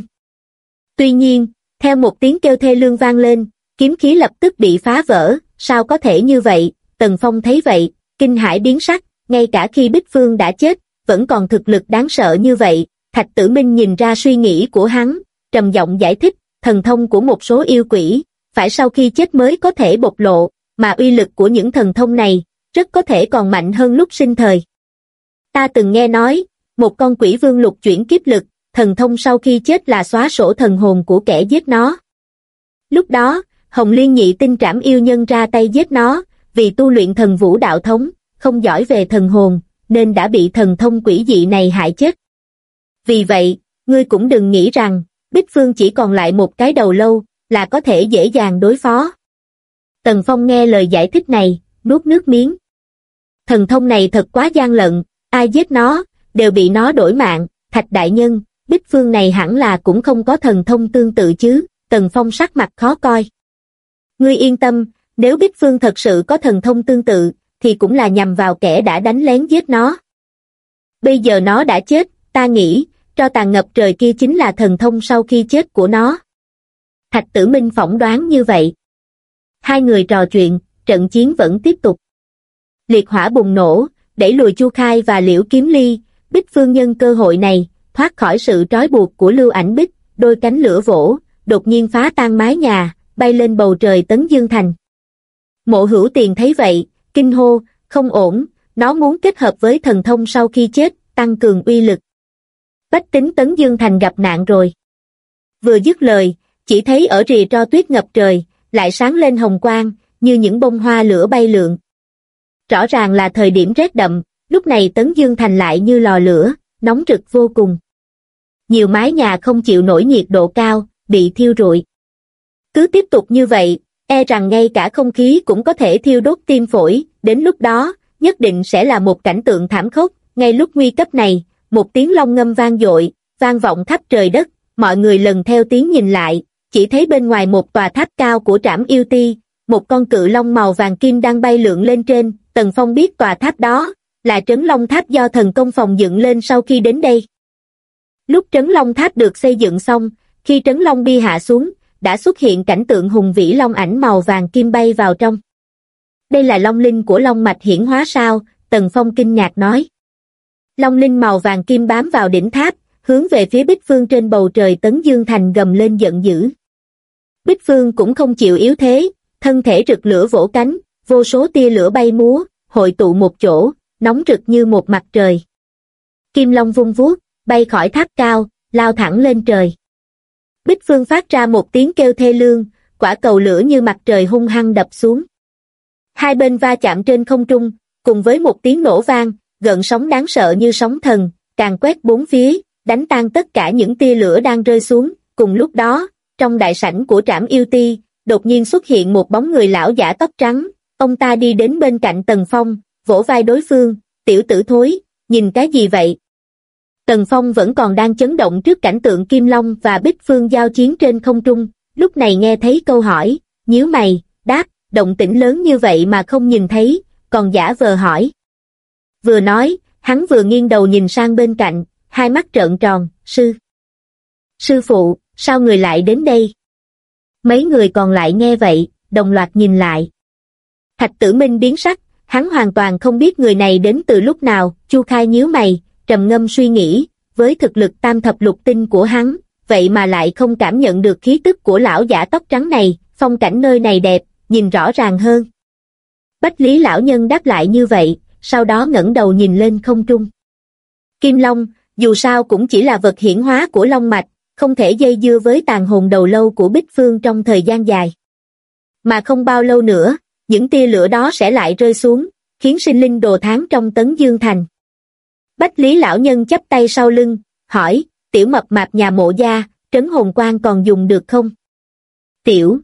Speaker 1: Tuy nhiên, theo một tiếng kêu thê lương vang lên, kiếm khí lập tức bị phá vỡ, sao có thể như vậy? Tần Phong thấy vậy, kinh hãi biến sắc, ngay cả khi Bích Phương đã chết, vẫn còn thực lực đáng sợ như vậy. Thạch Tử Minh nhìn ra suy nghĩ của hắn, trầm giọng giải thích, thần thông của một số yêu quỷ, phải sau khi chết mới có thể bộc lộ, mà uy lực của những thần thông này, rất có thể còn mạnh hơn lúc sinh thời. Ta từng nghe nói, một con quỷ vương lục chuyển kiếp lực, thần thông sau khi chết là xóa sổ thần hồn của kẻ giết nó. Lúc đó, Hồng Liên Nhị Tinh Trảm yêu nhân ra tay giết nó, vì tu luyện thần vũ đạo thống, không giỏi về thần hồn, nên đã bị thần thông quỷ dị này hại chết. Vì vậy, ngươi cũng đừng nghĩ rằng, Bích Phương chỉ còn lại một cái đầu lâu, là có thể dễ dàng đối phó. Tần Phong nghe lời giải thích này, nuốt nước miếng. Thần thông này thật quá gian lận, ai giết nó, đều bị nó đổi mạng. Thạch đại nhân, Bích Phương này hẳn là cũng không có thần thông tương tự chứ. Tần Phong sắc mặt khó coi. Ngươi yên tâm, nếu Bích Phương thật sự có thần thông tương tự, thì cũng là nhằm vào kẻ đã đánh lén giết nó. Bây giờ nó đã chết, ta nghĩ, tro tàn ngập trời kia chính là thần thông sau khi chết của nó. Thạch Tử Minh phỏng đoán như vậy. Hai người trò chuyện, trận chiến vẫn tiếp tục. Liệt hỏa bùng nổ, đẩy lùi Chu Khai và Liễu Kiếm Ly. Bích Phương nhân cơ hội này, thoát khỏi sự trói buộc của Lưu Ảnh Bích, đôi cánh lửa vỗ, đột nhiên phá tan mái nhà, bay lên bầu trời Tấn Dương Thành. Mộ Hữu Tiền thấy vậy, kinh hô, không ổn, nó muốn kết hợp với thần thông sau khi chết, tăng cường uy lực. Bách tính Tấn Dương Thành gặp nạn rồi. Vừa dứt lời, chỉ thấy ở rìa tro tuyết ngập trời, lại sáng lên hồng quang, như những bông hoa lửa bay lượn. Rõ ràng là thời điểm rét đậm, lúc này Tấn Dương Thành lại như lò lửa, nóng rực vô cùng. Nhiều mái nhà không chịu nổi nhiệt độ cao, bị thiêu rụi. Cứ tiếp tục như vậy, e rằng ngay cả không khí cũng có thể thiêu đốt tim phổi, đến lúc đó, nhất định sẽ là một cảnh tượng thảm khốc. Ngay lúc nguy cấp này, một tiếng long ngâm vang dội, vang vọng khắp trời đất, mọi người lần theo tiếng nhìn lại, chỉ thấy bên ngoài một tòa tháp cao của Trảm Yêu Ti, một con cự long màu vàng kim đang bay lượn lên trên. Tần Phong biết tòa tháp đó là Trấn Long Tháp do thần công phòng dựng lên sau khi đến đây. Lúc Trấn Long Tháp được xây dựng xong, khi Trấn Long Bi hạ xuống, đã xuất hiện cảnh tượng hùng vĩ long ảnh màu vàng kim bay vào trong. Đây là long linh của Long Mạch hiển hóa sao? Tần Phong kinh ngạc nói. Long linh màu vàng kim bám vào đỉnh tháp, hướng về phía Bích Phương trên bầu trời Tấn Dương Thành gầm lên giận dữ. Bích Phương cũng không chịu yếu thế, thân thể rực lửa vỗ cánh, vô số tia lửa bay múa, hội tụ một chỗ, nóng rực như một mặt trời. Kim Long vung vuốt, bay khỏi tháp cao, lao thẳng lên trời. Bích Phương phát ra một tiếng kêu thê lương, quả cầu lửa như mặt trời hung hăng đập xuống. Hai bên va chạm trên không trung, cùng với một tiếng nổ vang, gợn sóng đáng sợ như sóng thần, càn quét bốn phía, đánh tan tất cả những tia lửa đang rơi xuống. Cùng lúc đó, trong đại sảnh của Trảm Yêu Ti, đột nhiên xuất hiện một bóng người lão giả tóc trắng. Ông ta đi đến bên cạnh Tần Phong, vỗ vai đối phương, tiểu tử thối, nhìn cái gì vậy? Tần Phong vẫn còn đang chấn động trước cảnh tượng Kim Long và Bích Phương giao chiến trên không trung, lúc này nghe thấy câu hỏi, nhíu mày, đáp, động tĩnh lớn như vậy mà không nhìn thấy, còn giả vờ hỏi. Vừa nói, hắn vừa nghiêng đầu nhìn sang bên cạnh, hai mắt trợn tròn, Sư phụ, sao người lại đến đây? Mấy người còn lại nghe vậy, đồng loạt nhìn lại. Thạch Tử Minh biến sắc, hắn hoàn toàn không biết người này đến từ lúc nào. Chu Khai nhíu mày, trầm ngâm suy nghĩ, với thực lực tam thập lục tinh của hắn, vậy mà lại không cảm nhận được khí tức của lão giả tóc trắng này. Phong cảnh nơi này đẹp, nhìn rõ ràng hơn. Bách Lý lão nhân đáp lại như vậy, sau đó ngẩng đầu nhìn lên không trung. Kim Long, dù sao cũng chỉ là vật hiển hóa của Long Mạch, không thể dây dưa với tàn hồn đầu lâu của Bích Phương trong thời gian dài. Mà không bao lâu nữa, những tia lửa đó sẽ lại rơi xuống, khiến sinh linh đồ thán trong Tấn Dương Thành. Bách Lý lão nhân chắp tay sau lưng, hỏi, tiểu mập mạp nhà Mộ gia, trấn hồn quan còn dùng được không? Tiểu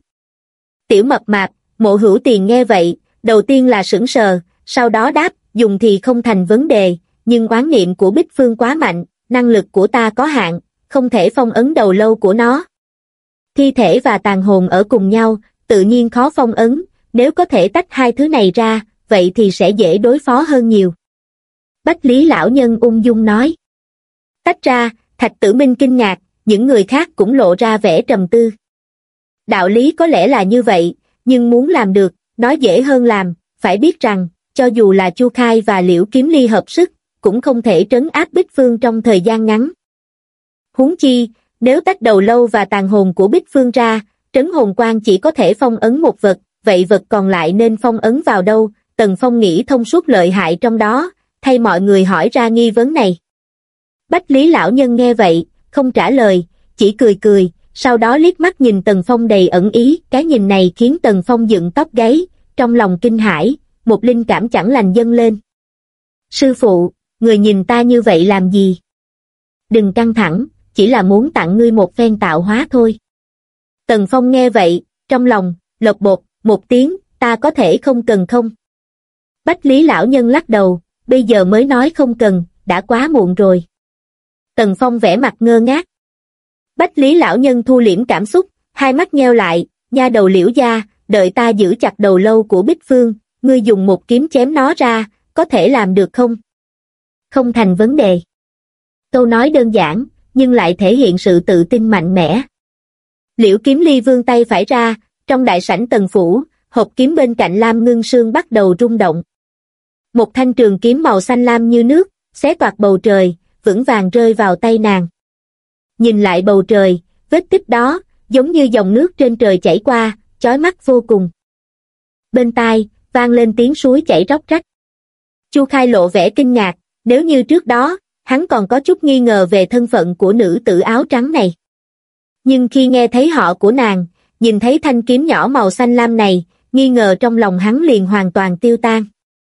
Speaker 1: mập mạp, Mộ Hữu Tiền nghe vậy, đầu tiên là sững sờ, sau đó đáp, dùng thì không thành vấn đề, nhưng oán niệm của Bích Phương quá mạnh, năng lực của ta có hạn, không thể phong ấn đầu lâu của nó. Thi thể và tàn hồn ở cùng nhau, tự nhiên khó phong ấn, nếu có thể tách hai thứ này ra, vậy thì sẽ dễ đối phó hơn nhiều. Bách Lý lão nhân ung dung nói. Tách ra, Thạch Tử Minh kinh ngạc, những người khác cũng lộ ra vẻ trầm tư. Đạo lý có lẽ là như vậy, nhưng muốn làm được, nói dễ hơn làm, phải biết rằng, cho dù là Chu Khai và Liễu Kiếm Ly hợp sức, cũng không thể trấn áp Bích Phương trong thời gian ngắn. Huống chi, nếu tách đầu lâu và tàn hồn của Bích Phương ra, trấn hồn quan chỉ có thể phong ấn một vật, vậy vật còn lại nên phong ấn vào đâu? Tần Phong nghĩ thông suốt lợi hại trong đó, thay mọi người hỏi ra nghi vấn này. Bách Lý lão nhân nghe vậy, không trả lời, chỉ cười cười, sau đó liếc mắt nhìn Tần Phong đầy ẩn ý. Cái nhìn này khiến Tần Phong dựng tóc gáy, trong lòng kinh hãi, một linh cảm chẳng lành dâng lên. Sư phụ, người nhìn ta như vậy làm gì? Đừng căng thẳng, chỉ là muốn tặng ngươi một phen tạo hóa thôi. Tần Phong nghe vậy, trong lòng, lột bột, một tiếng, ta có thể không cần không? Bách Lý lão nhân lắc đầu, bây giờ mới nói không cần, đã quá muộn rồi. Tần Phong vẻ mặt ngơ ngác. Bách Lý lão nhân thu liễm cảm xúc, hai mắt nheo lại, nha đầu Liễu gia, đợi ta giữ chặt đầu lâu của Bích Phương, ngươi dùng một kiếm chém nó ra, có thể làm được không? Không thành vấn đề. Câu nói đơn giản, nhưng lại thể hiện sự tự tin mạnh mẽ. Liễu Kiếm Ly vươn tay phải ra, trong đại sảnh Tần phủ, hộp kiếm bên cạnh Lam Ngưng Sương bắt đầu rung động. Một thanh trường kiếm màu xanh lam như nước, xé toạc bầu trời, vững vàng rơi vào tay nàng. Nhìn lại bầu trời, vết tích đó, giống như dòng nước trên trời chảy qua, chói mắt vô cùng. Bên tai, vang lên tiếng suối chảy róc rách. Chu Khai lộ vẻ kinh ngạc, nếu như trước đó, hắn còn có chút nghi ngờ về thân phận của nữ tử áo trắng này. Nhưng khi nghe thấy họ của nàng, nhìn thấy thanh kiếm nhỏ màu xanh lam này, nghi ngờ trong lòng hắn liền hoàn toàn tiêu tan.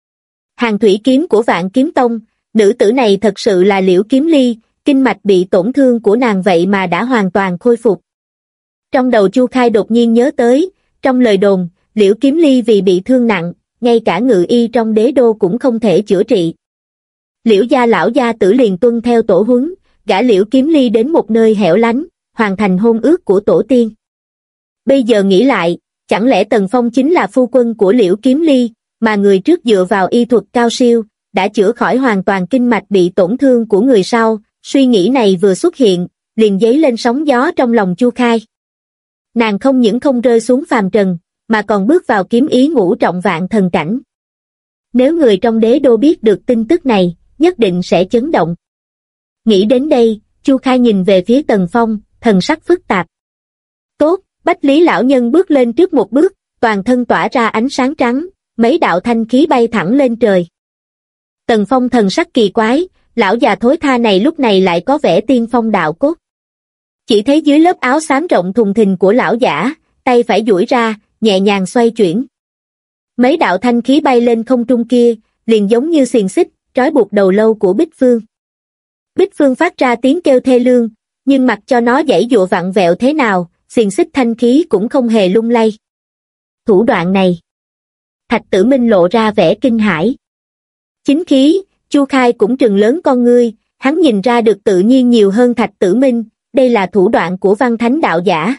Speaker 1: Hàng thủy kiếm của Vạn Kiếm Tông, nữ tử này thật sự là Liễu Kiếm Ly, kinh mạch bị tổn thương của nàng vậy mà đã hoàn toàn khôi phục. Trong đầu Chu Khai đột nhiên nhớ tới, trong lời đồn, Liễu Kiếm Ly vì bị thương nặng, ngay cả ngự y trong đế đô cũng không thể chữa trị. Liễu gia lão gia tử liền tuân theo tổ huấn, gả Liễu Kiếm Ly đến một nơi hẻo lánh, hoàn thành hôn ước của tổ tiên. Bây giờ nghĩ lại, chẳng lẽ Tần Phong chính là phu quân của Liễu Kiếm Ly, mà người trước dựa vào y thuật cao siêu, đã chữa khỏi hoàn toàn kinh mạch bị tổn thương của người sau. Suy nghĩ này vừa xuất hiện, liền dấy lên sóng gió trong lòng Chu Khai. Nàng không những không rơi xuống phàm trần, mà còn bước vào kiếm ý ngũ trọng vạn thần cảnh. Nếu người trong đế đô biết được tin tức này, nhất định sẽ chấn động. Nghĩ đến đây, Chu Khai nhìn về phía Tần Phong, thần sắc phức tạp. Tốt, Bách Lý lão nhân bước lên trước một bước, toàn thân tỏa ra ánh sáng trắng, mấy đạo thanh khí bay thẳng lên trời. Tần Phong thần sắc kỳ quái, lão già thối tha này lúc này lại có vẻ tiên phong đạo cốt. Chỉ thấy dưới lớp áo xám rộng thùng thình của lão giả, tay phải duỗi ra, nhẹ nhàng xoay chuyển. Mấy đạo thanh khí bay lên không trung kia, liền giống như xiềng xích, trói buộc đầu lâu của Bích Phương. Bích Phương phát ra tiếng kêu thê lương, nhưng mặc cho nó giãy giụa vặn vẹo thế nào, xiềng xích thanh khí cũng không hề lung lay. Thủ đoạn này. Thạch Tử Minh lộ ra vẻ kinh hãi. Chính khí, Chu Khai cũng trừng lớn con ngươi, hắn nhìn ra được tự nhiên nhiều hơn Thạch Tử Minh, đây là thủ đoạn của văn thánh đạo giả.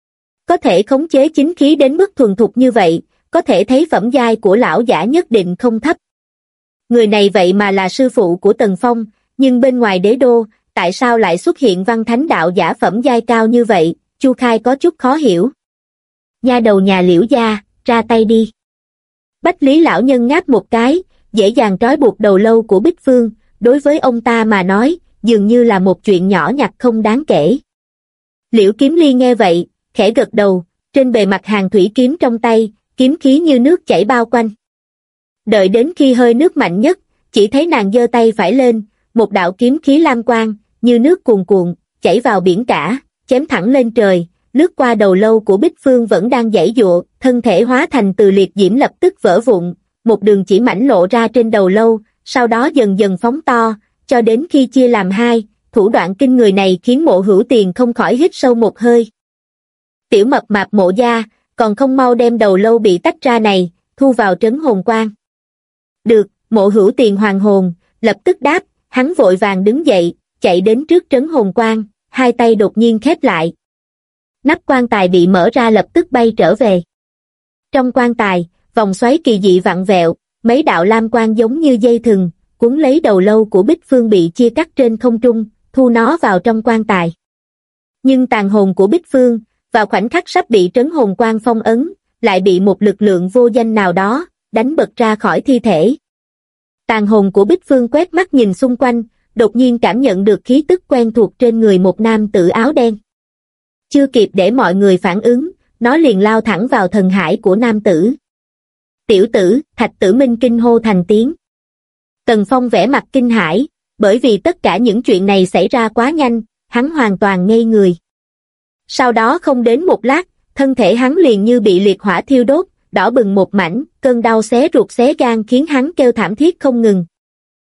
Speaker 1: Có thể khống chế chính khí đến mức thuần thục như vậy, có thể thấy phẩm giai của lão giả nhất định không thấp. Người này vậy mà là sư phụ của Tần Phong, nhưng bên ngoài đế đô, tại sao lại xuất hiện văn thánh đạo giả phẩm giai cao như vậy, Chu Khai có chút khó hiểu. Nha đầu nhà Liễu gia, ra tay đi. Bách Lý lão nhân ngáp một cái, dễ dàng trói buộc đầu lâu của Bích Phương, đối với ông ta mà nói, dường như là một chuyện nhỏ nhặt không đáng kể. Liễu Kiếm Ly nghe vậy, khẽ gật đầu, trên bề mặt hàng thủy kiếm trong tay, kiếm khí như nước chảy bao quanh. Đợi đến khi hơi nước mạnh nhất, chỉ thấy nàng giơ tay phải lên, một đạo kiếm khí lam quang, như nước cuồn cuộn, chảy vào biển cả, chém thẳng lên trời, lướt qua đầu lâu của Bích Phương vẫn đang giãy giụa, thân thể hóa thành từ liệt diễm lập tức vỡ vụn, một đường chỉ mảnh lộ ra trên đầu lâu, sau đó dần dần phóng to, cho đến khi chia làm hai, thủ đoạn kinh người này khiến Mộ Hữu Tiền không khỏi hít sâu một hơi. Tiểu mập mạp Mộ gia, còn không mau đem đầu lâu bị tách ra này, thu vào trấn hồn quan. Được, Mộ Hữu Tiền hoàn hồn, lập tức đáp, hắn vội vàng đứng dậy, chạy đến trước trấn hồn quan, hai tay đột nhiên khép lại. Nắp quan tài bị mở ra lập tức bay trở về. Trong quan tài, vòng xoáy kỳ dị vặn vẹo, mấy đạo lam quang giống như dây thừng, cuốn lấy đầu lâu của Bích Phương bị chia cắt trên không trung, thu nó vào trong quan tài. Nhưng tàn hồn của Bích Phương, vào khoảnh khắc sắp bị trấn hồn quan phong ấn, lại bị một lực lượng vô danh nào đó, đánh bật ra khỏi thi thể. Tàn hồn của Bích Phương quét mắt nhìn xung quanh, đột nhiên cảm nhận được khí tức quen thuộc trên người một nam tử áo đen. Chưa kịp để mọi người phản ứng, nó liền lao thẳng vào thần hải của nam tử. Tiểu tử, Thạch Tử Minh kinh hô thành tiếng. Tần Phong vẻ mặt kinh hãi, bởi vì tất cả những chuyện này xảy ra quá nhanh, hắn hoàn toàn ngây người. Sau đó không đến một lát, thân thể hắn liền như bị liệt hỏa thiêu đốt, đỏ bừng một mảnh, cơn đau xé ruột xé gan khiến hắn kêu thảm thiết không ngừng,